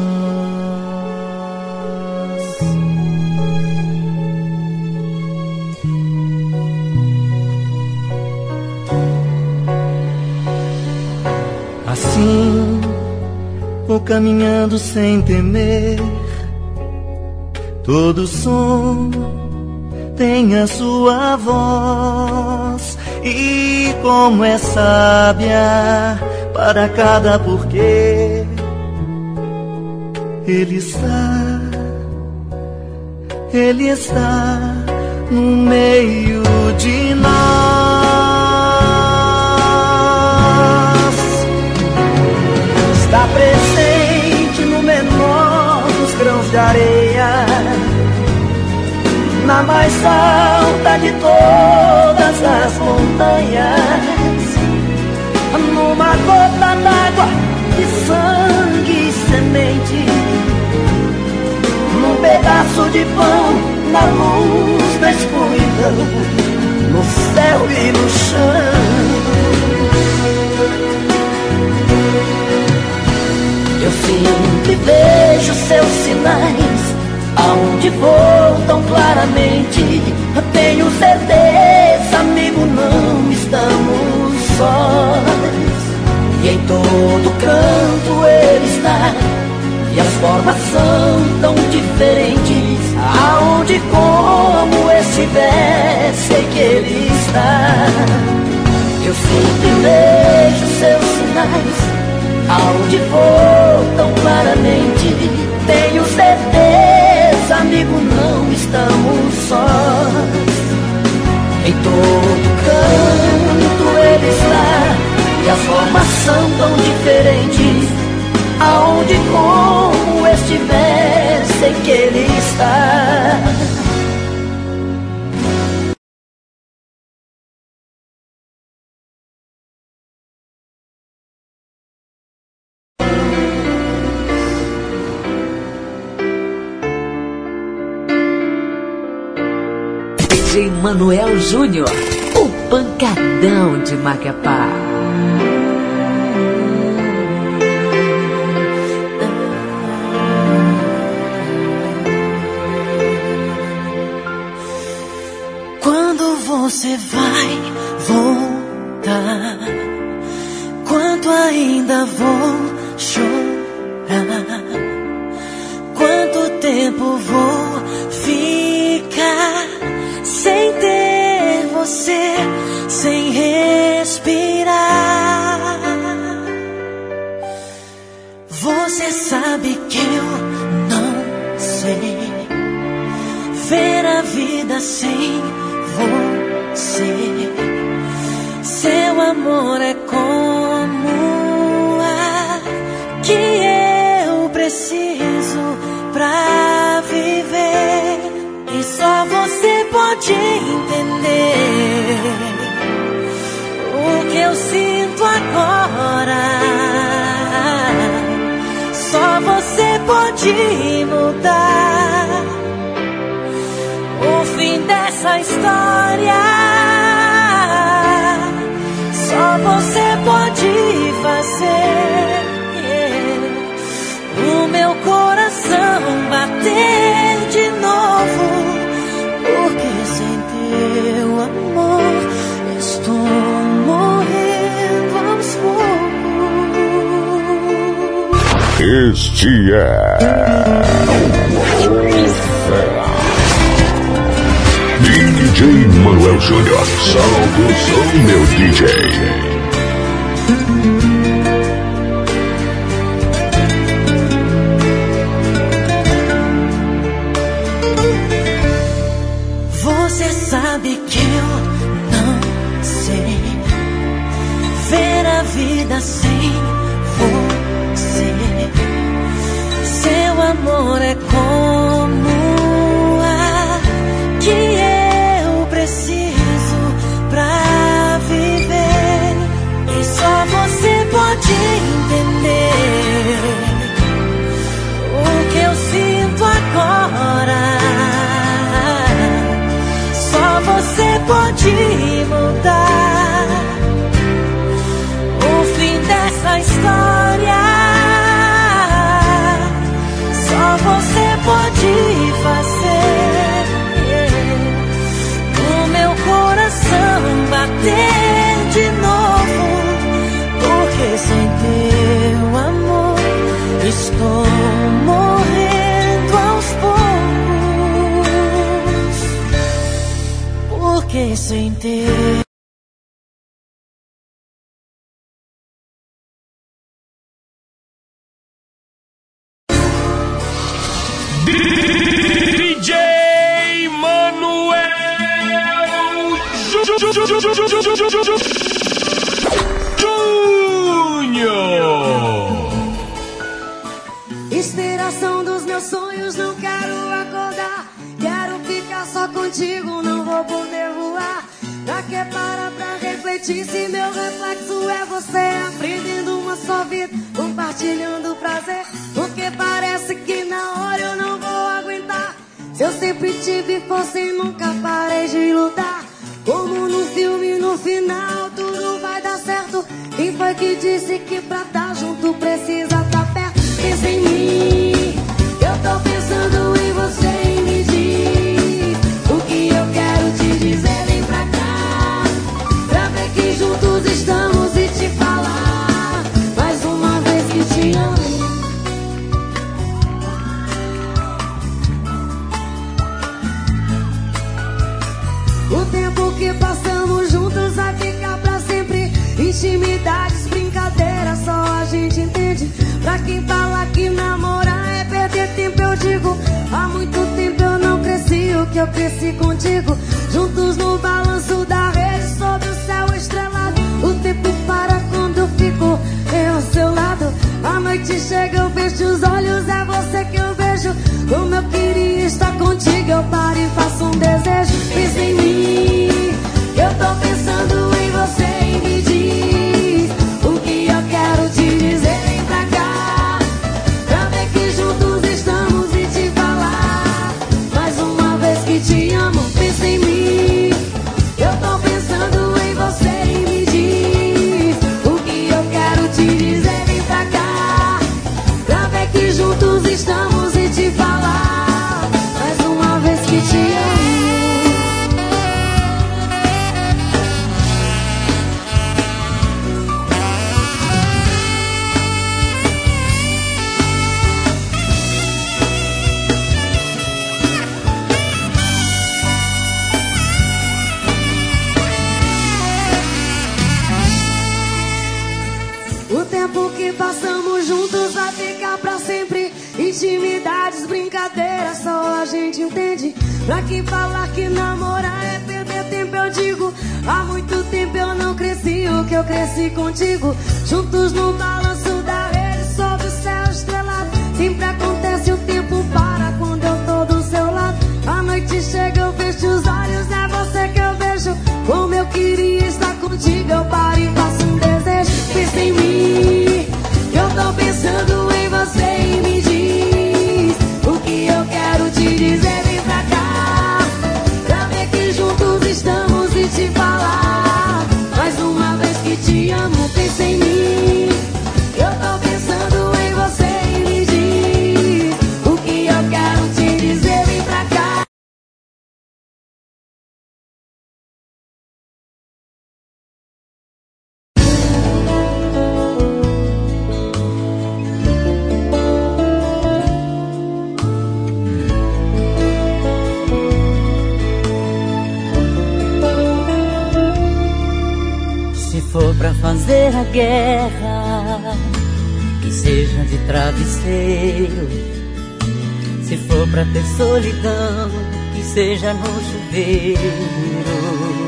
Assim, vou caminhando sem temer. Todo som tem a sua voz, e como é sábia para cada porquê. Ele está no meio de nós.
Está presente no menor dos grãos de areia, na mais alta de todas as montanhas, numa gota d'água de sangue e semente, num pedaço de pão, na luz da escuridão, no céu e no chão. Eu sinto e vejo seus sinais, aonde vou tão claramente. Eu tenho certeza, amigo, não estamos sós. E em todo canto ele está, e as formas são tão diferentes. Aonde e como estiver, sei que ele está. Eu sinto e vejo seus sinais, aonde vou tão claramente. Tenho certeza, amigo, não estamos sós. Em todo canto ele está, e as formas são tão diferentes. Aonde e como estiver, sei que ele está.
DJ Manuel Júnior, o pancadão de Macapá.
Quando você vai voltar? Quanto ainda vou chorar? Quanto tempo vou ficar sem ter você, sem respirar? Você sabe que eu não sei ver a vida sem você. Seu amor é como o ar que eu preciso pra viver, e só você pode entender o que eu sinto agora. Só você pode mudar o fim dessa história. Só você pode fazer o meu coração bater de novo, porque sem teu amor estou morrendo aos poucos.
Este é DJ DJ Manuel Júnior. Salve, meu DJ.
Sabe que eu não sei ver a vida sem você. Seu amor é como o ar que eu preciso pra viver. E só você pode entender o que eu sinto agora. Você pode mudar o fim dessa história. Só você pode fazer o meu coração bater de novo. Porque sem teu amor estou morrendo aos poucos. Porque sem ter
DJ Manuel Júnior.
Inspiração dos meus sonhos, não quero acordar. Quero ficar só contigo, não vou poder voar. Pra que parar pra refletir se meu reflexo é você? Aprendendo uma só vida, compartilhando prazer. Porque parece que na hora eu não vou aguentar. Se eu sempre tive força e nunca parei de lutar. Como no filme, no final tudo vai dar certo. Quem foi que disse que pra estar junto precisa estar perto? Pensa em mim, eu tô pensando em você. E me diz o que eu quero te dizer. Vem pra cá, pra ver que juntos estamos e te falar mais uma vez que te amo. O tempo que passamos juntos vai ficar pra sempre. Intimidades, brincadeiras, só a gente entende. Pra quem fala que namorar é perder tempo, eu digo, há muito tempo eu não cresci o que eu cresci contigo. Juntos no balanço da rede, sob o céu estrelado. O tempo para quando eu fico ao seu lado. A noite chega, eu fecho os olhos, é você que eu vejo. Como eu queria estar contigo, eu paro e faço um desejo. Pensa em mim, eu tô pensando em você. E me diz o que eu quero te dizer. Vem pra cá, pra ver que juntos estamos e te falar mais uma vez que te amo. Pensa em mim, eu tô pensando em você. E me diz o que eu quero te dizer. Vem pra cá, pra ver que juntos estamos e te falar mais uma vez que te amo. O tempo que passamos juntos vai ficar pra sempre. Intimidades, brincadeiras, só a gente entende. Pra quem falar que namorar é perder tempo, eu digo, há muito tempo eu não cresci o que eu cresci contigo. Juntos no balanço da rede, sob o céu estrelado. Sempre acontece, o tempo para quando eu tô do seu lado. A noite chega, eu fecho os olhos, é você que eu vejo. Como eu queria estar contigo, eu paro e faço um desejo. Pensa em mim, eu tô pensando em você. E me diz o que eu quero te dizer. Vem pra cá, pra ver que juntos estamos e te falar mais uma vez que te amo. Pensa em mim,
fazer a guerra, que seja de travesseiro. Se for pra ter solidão, que seja no chuveiro.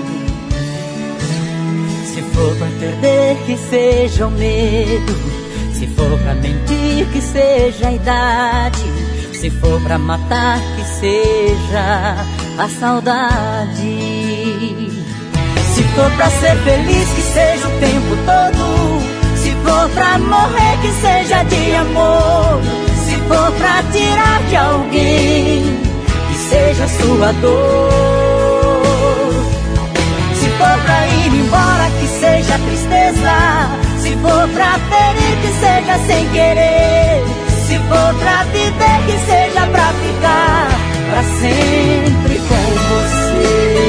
Se for pra perder, que seja o medo. Se for pra mentir, que seja a idade. Se for pra matar, que seja a saudade. Se for pra ser feliz, que seja o tempo todo. Se for pra morrer, que seja de amor. Se for pra tirar de alguém, que seja sua dor. Se for pra ir embora, que seja tristeza. Se for pra ferir, que seja sem querer. Se for pra viver, que seja pra ficar pra sempre com você.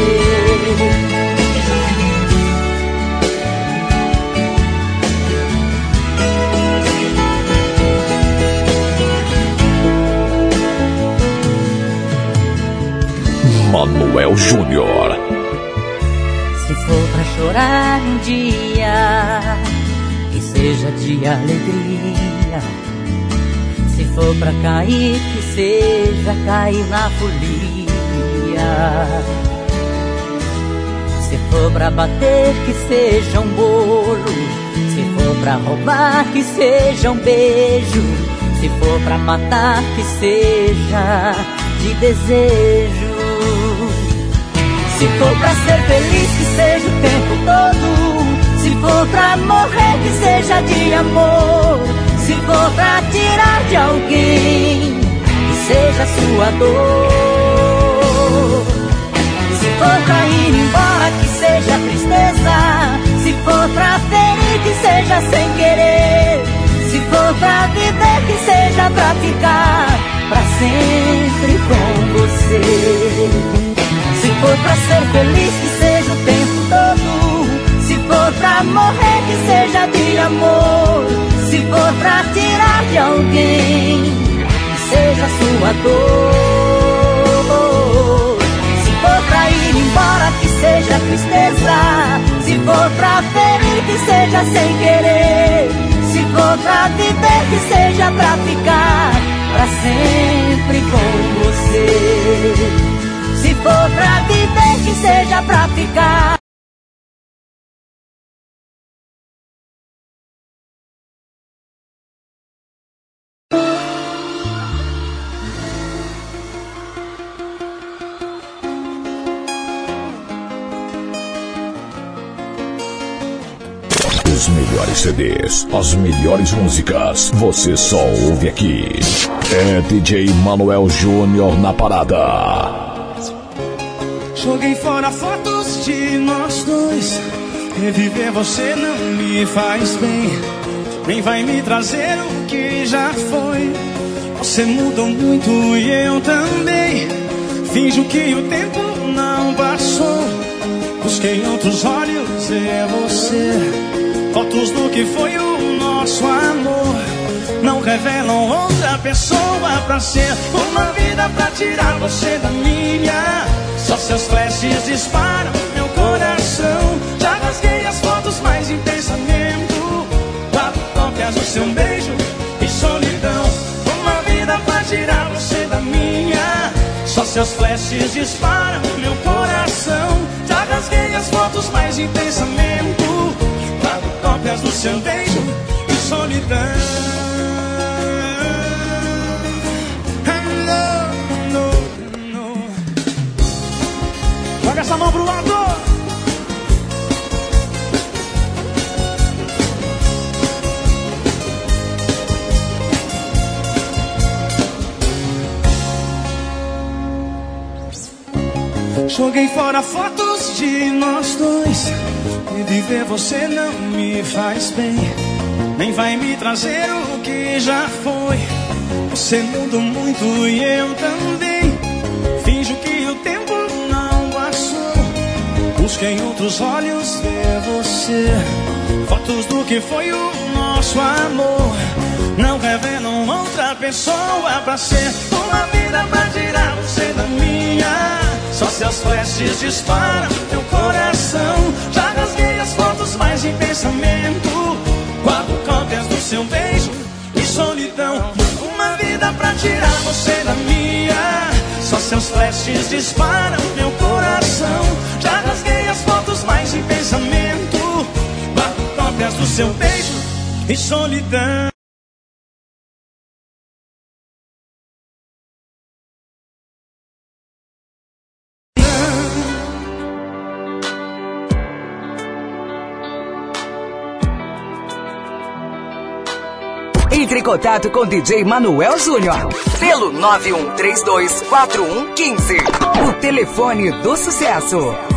Manuel Júnior.
Se for pra chorar um dia, que seja de alegria. Se for pra cair, que seja cair na folia. Se for pra bater, que seja um bolo. Se for pra roubar, que seja um beijo. Se for pra matar, que seja de desejo. Se for pra ser feliz, que seja o tempo todo. Se for pra morrer, que seja de amor. Se for pra tirar de alguém, que seja sua dor. Se for pra ir embora, que seja tristeza. Se for pra ferir, que seja sem querer. Se for pra viver, que seja pra ficar pra sempre com você. Se for pra ser feliz, que seja o tempo todo. Se for pra morrer, que seja de amor. Se for pra tirar de alguém, que seja sua dor. Se for pra ir embora, que seja tristeza. Se for pra ferir, que seja sem querer. Se for pra viver, que seja pra ficar pra sempre com você. Se for pra viver, que seja pra ficar.
Os melhores CDs, as melhores músicas, você só ouve aqui. É DJ Manuel Júnior na parada.
Joguei fora fotos de nós dois. Reviver você não me faz bem, nem vai me trazer o que já foi. Você mudou muito e eu também. Finjo que o tempo não passou. Busquei em outros olhos ver você. Fotos do que foi o nosso amor não revelam outra pessoa pra ser. Uma vida pra tirar você da minha. Só seus flashes disparam meu coração. Já rasguei as fotos mais em pensamento. 4 cópias do seu beijo e solidão. Uma vida pra tirar você da minha. Só seus flashes disparam meu coração. Já rasguei as fotos mais em pensamento. 4 cópias do seu beijo e solidão. Joga essa mão pro lado. Joguei fora fotos de nós dois. E viver você não me faz bem, nem vai me trazer o que já foi. Você mudou muito e eu também. Finjo que o tempo não passou. Busquei em outros olhos ver você. Fotos do que foi o nosso amor não revelam outra pessoa pra ser. Uma vida pra tirar você da minha. Só seus flashes disparam meu coração. Já rasguei as fotos fotos mais em pensamento. 4 cópias do seu beijo e solidão. Uma vida pra tirar você da minha. Só seus flashes disparam meu coração. Já rasguei as fotos mais em pensamento. 4 cópias do seu beijo e solidão.
Entre em contato com DJ Manuel Júnior pelo 91324115. O telefone do sucesso.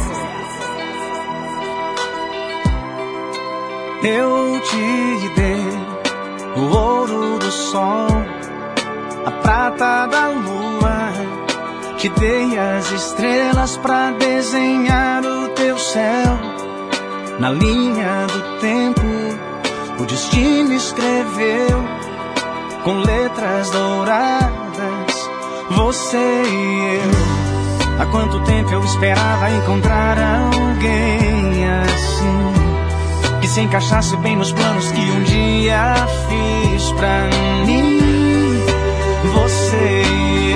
Eu te dei o ouro do sol, a prata da lua. Te dei as estrelas pra desenhar o teu céu. Na linha do tempo o destino escreveu com letras douradas você e eu. Há quanto tempo eu esperava encontrar alguém assim, que se encaixasse bem nos planos que um dia fiz pra mim. Você e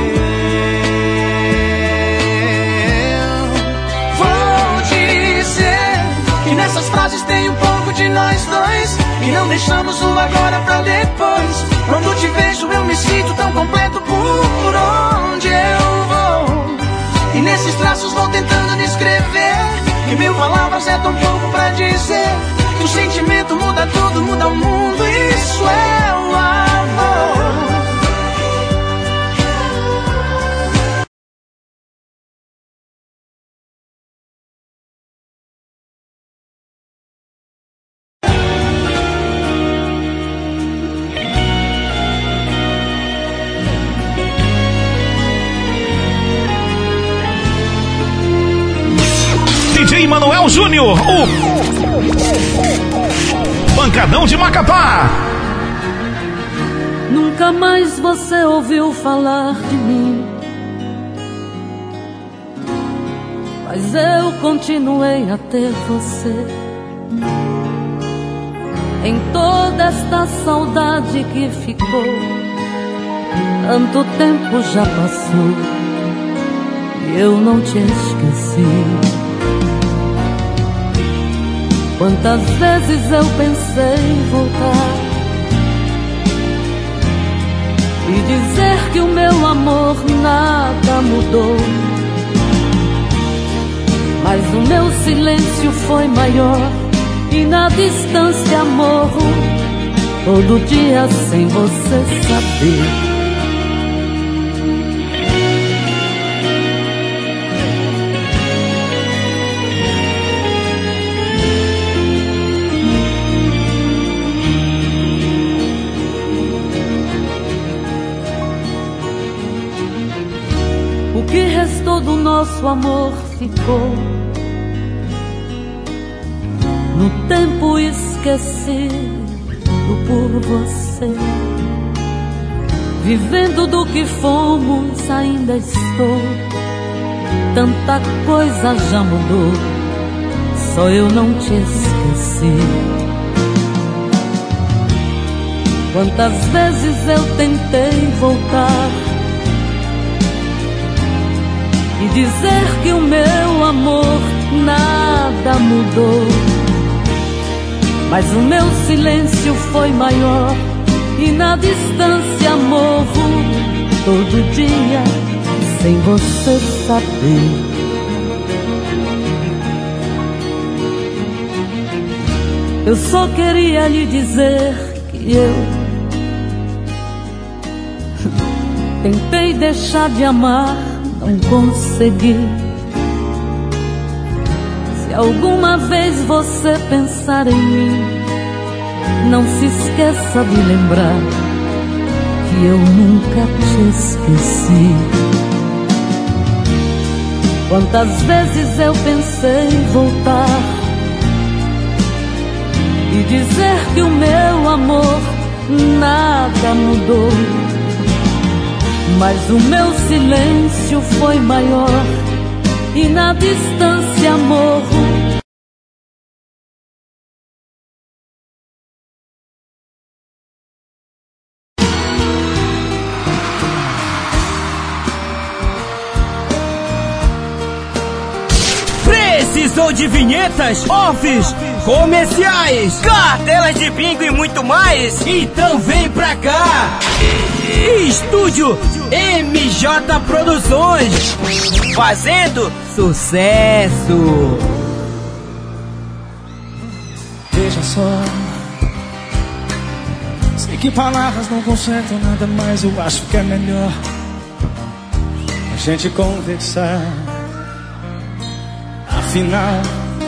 eu. Vou dizer que nessas frases tem um pouco de nós dois, e não deixamos o agora pra depois. Quando te vejo eu me sinto tão completo por onde eu vou. E nesses traços vou tentando descrever que 1000 palavras é tão pouco pra dizer que o sentimento muda tudo, muda o mundo. Isso é o amor.
DJ Manuel Júnior, o Pancadão de Macapá.
Nunca mais você ouviu falar de mim, mas eu continuei a ter você. Em toda esta saudade que ficou, tanto tempo já passou e eu não te esqueci. Quantas vezes eu pensei em voltar e dizer que o meu amor nada mudou, mas o meu silêncio foi maior e na distância morro todo dia sem você saber. O que restou do nosso amor ficou no tempo esquecido por você. Vivendo do que fomos ainda estou. Tanta coisa já mudou, só eu não te esqueci. Quantas vezes eu tentei voltar e dizer que o meu amor nada mudou, mas o meu silêncio foi maior e na distância morro todo dia sem você saber. Eu só queria lhe dizer que eu tentei deixar de amar, não consegui. Se alguma vez você pensar em mim, não se esqueça de lembrar que eu nunca te esqueci. Quantas vezes eu pensei em voltar e dizer que o meu amor nada mudou, mas o meu silêncio foi maior e na distância morro
Precisou de vinhetas, offs, comerciais, cartelas de bingo e muito mais? Então vem pra cá! Estúdio MJ Produções, fazendo sucesso.
Veja só, sei que palavras não consertam nada, mas eu acho que é melhor a gente conversar. Afinal,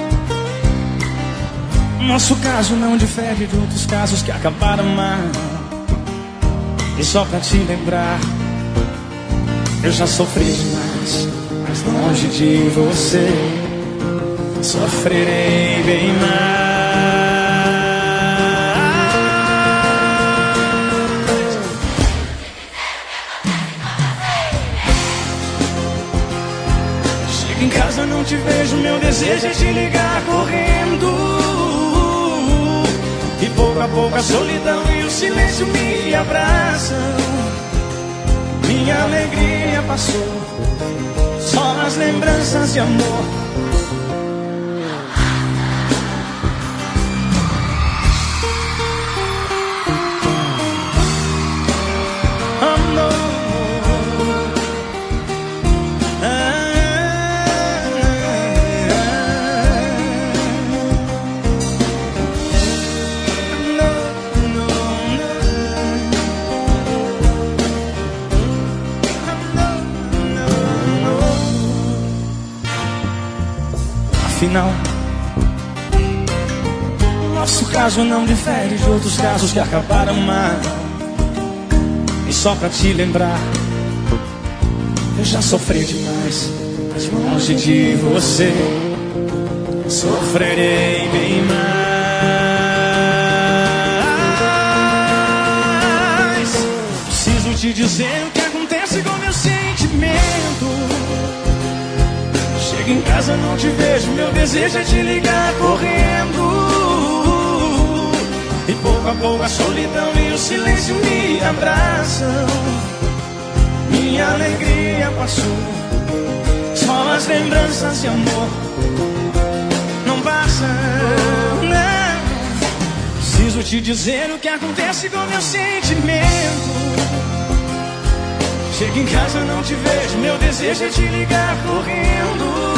nosso caso não difere de outros casos que acabaram mal. E só pra te lembrar, eu já sofri demais, mas longe de você sofrerei bem mais. Chego em casa, não te vejo, meu desejo é te ligar correndo. E pouco a pouco a solidão e o silêncio me abraçam. Minha alegria passou, só as lembranças de amor. Afinal, nosso caso não difere de outros casos que acabaram mal. E só pra te lembrar, eu já sofri demais, mas longe de você sofrerei bem mais. Preciso te dizer o que acontece com meu sentimento. Chego em casa, não te vejo, meu desejo é te ligar correndo. E pouco a pouco a solidão e o silêncio me abraçam. Minha alegria passou, só as lembranças de amor não passam, não. Preciso te dizer o que acontece com meu sentimento. Chego em casa, não te vejo, meu desejo é te ligar correndo.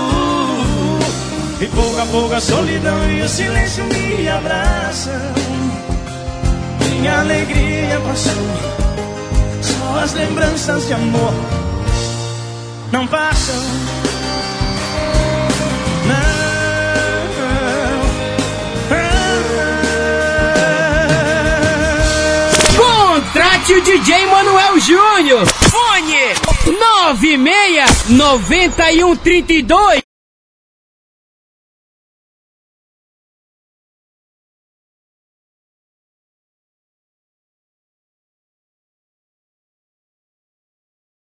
E pouco a pouco a solidão e o silêncio me abraçam. Minha alegria passou, só as lembranças de amor não passam, não.
Contrate o DJ Manuel Júnior. Fone 96 91 32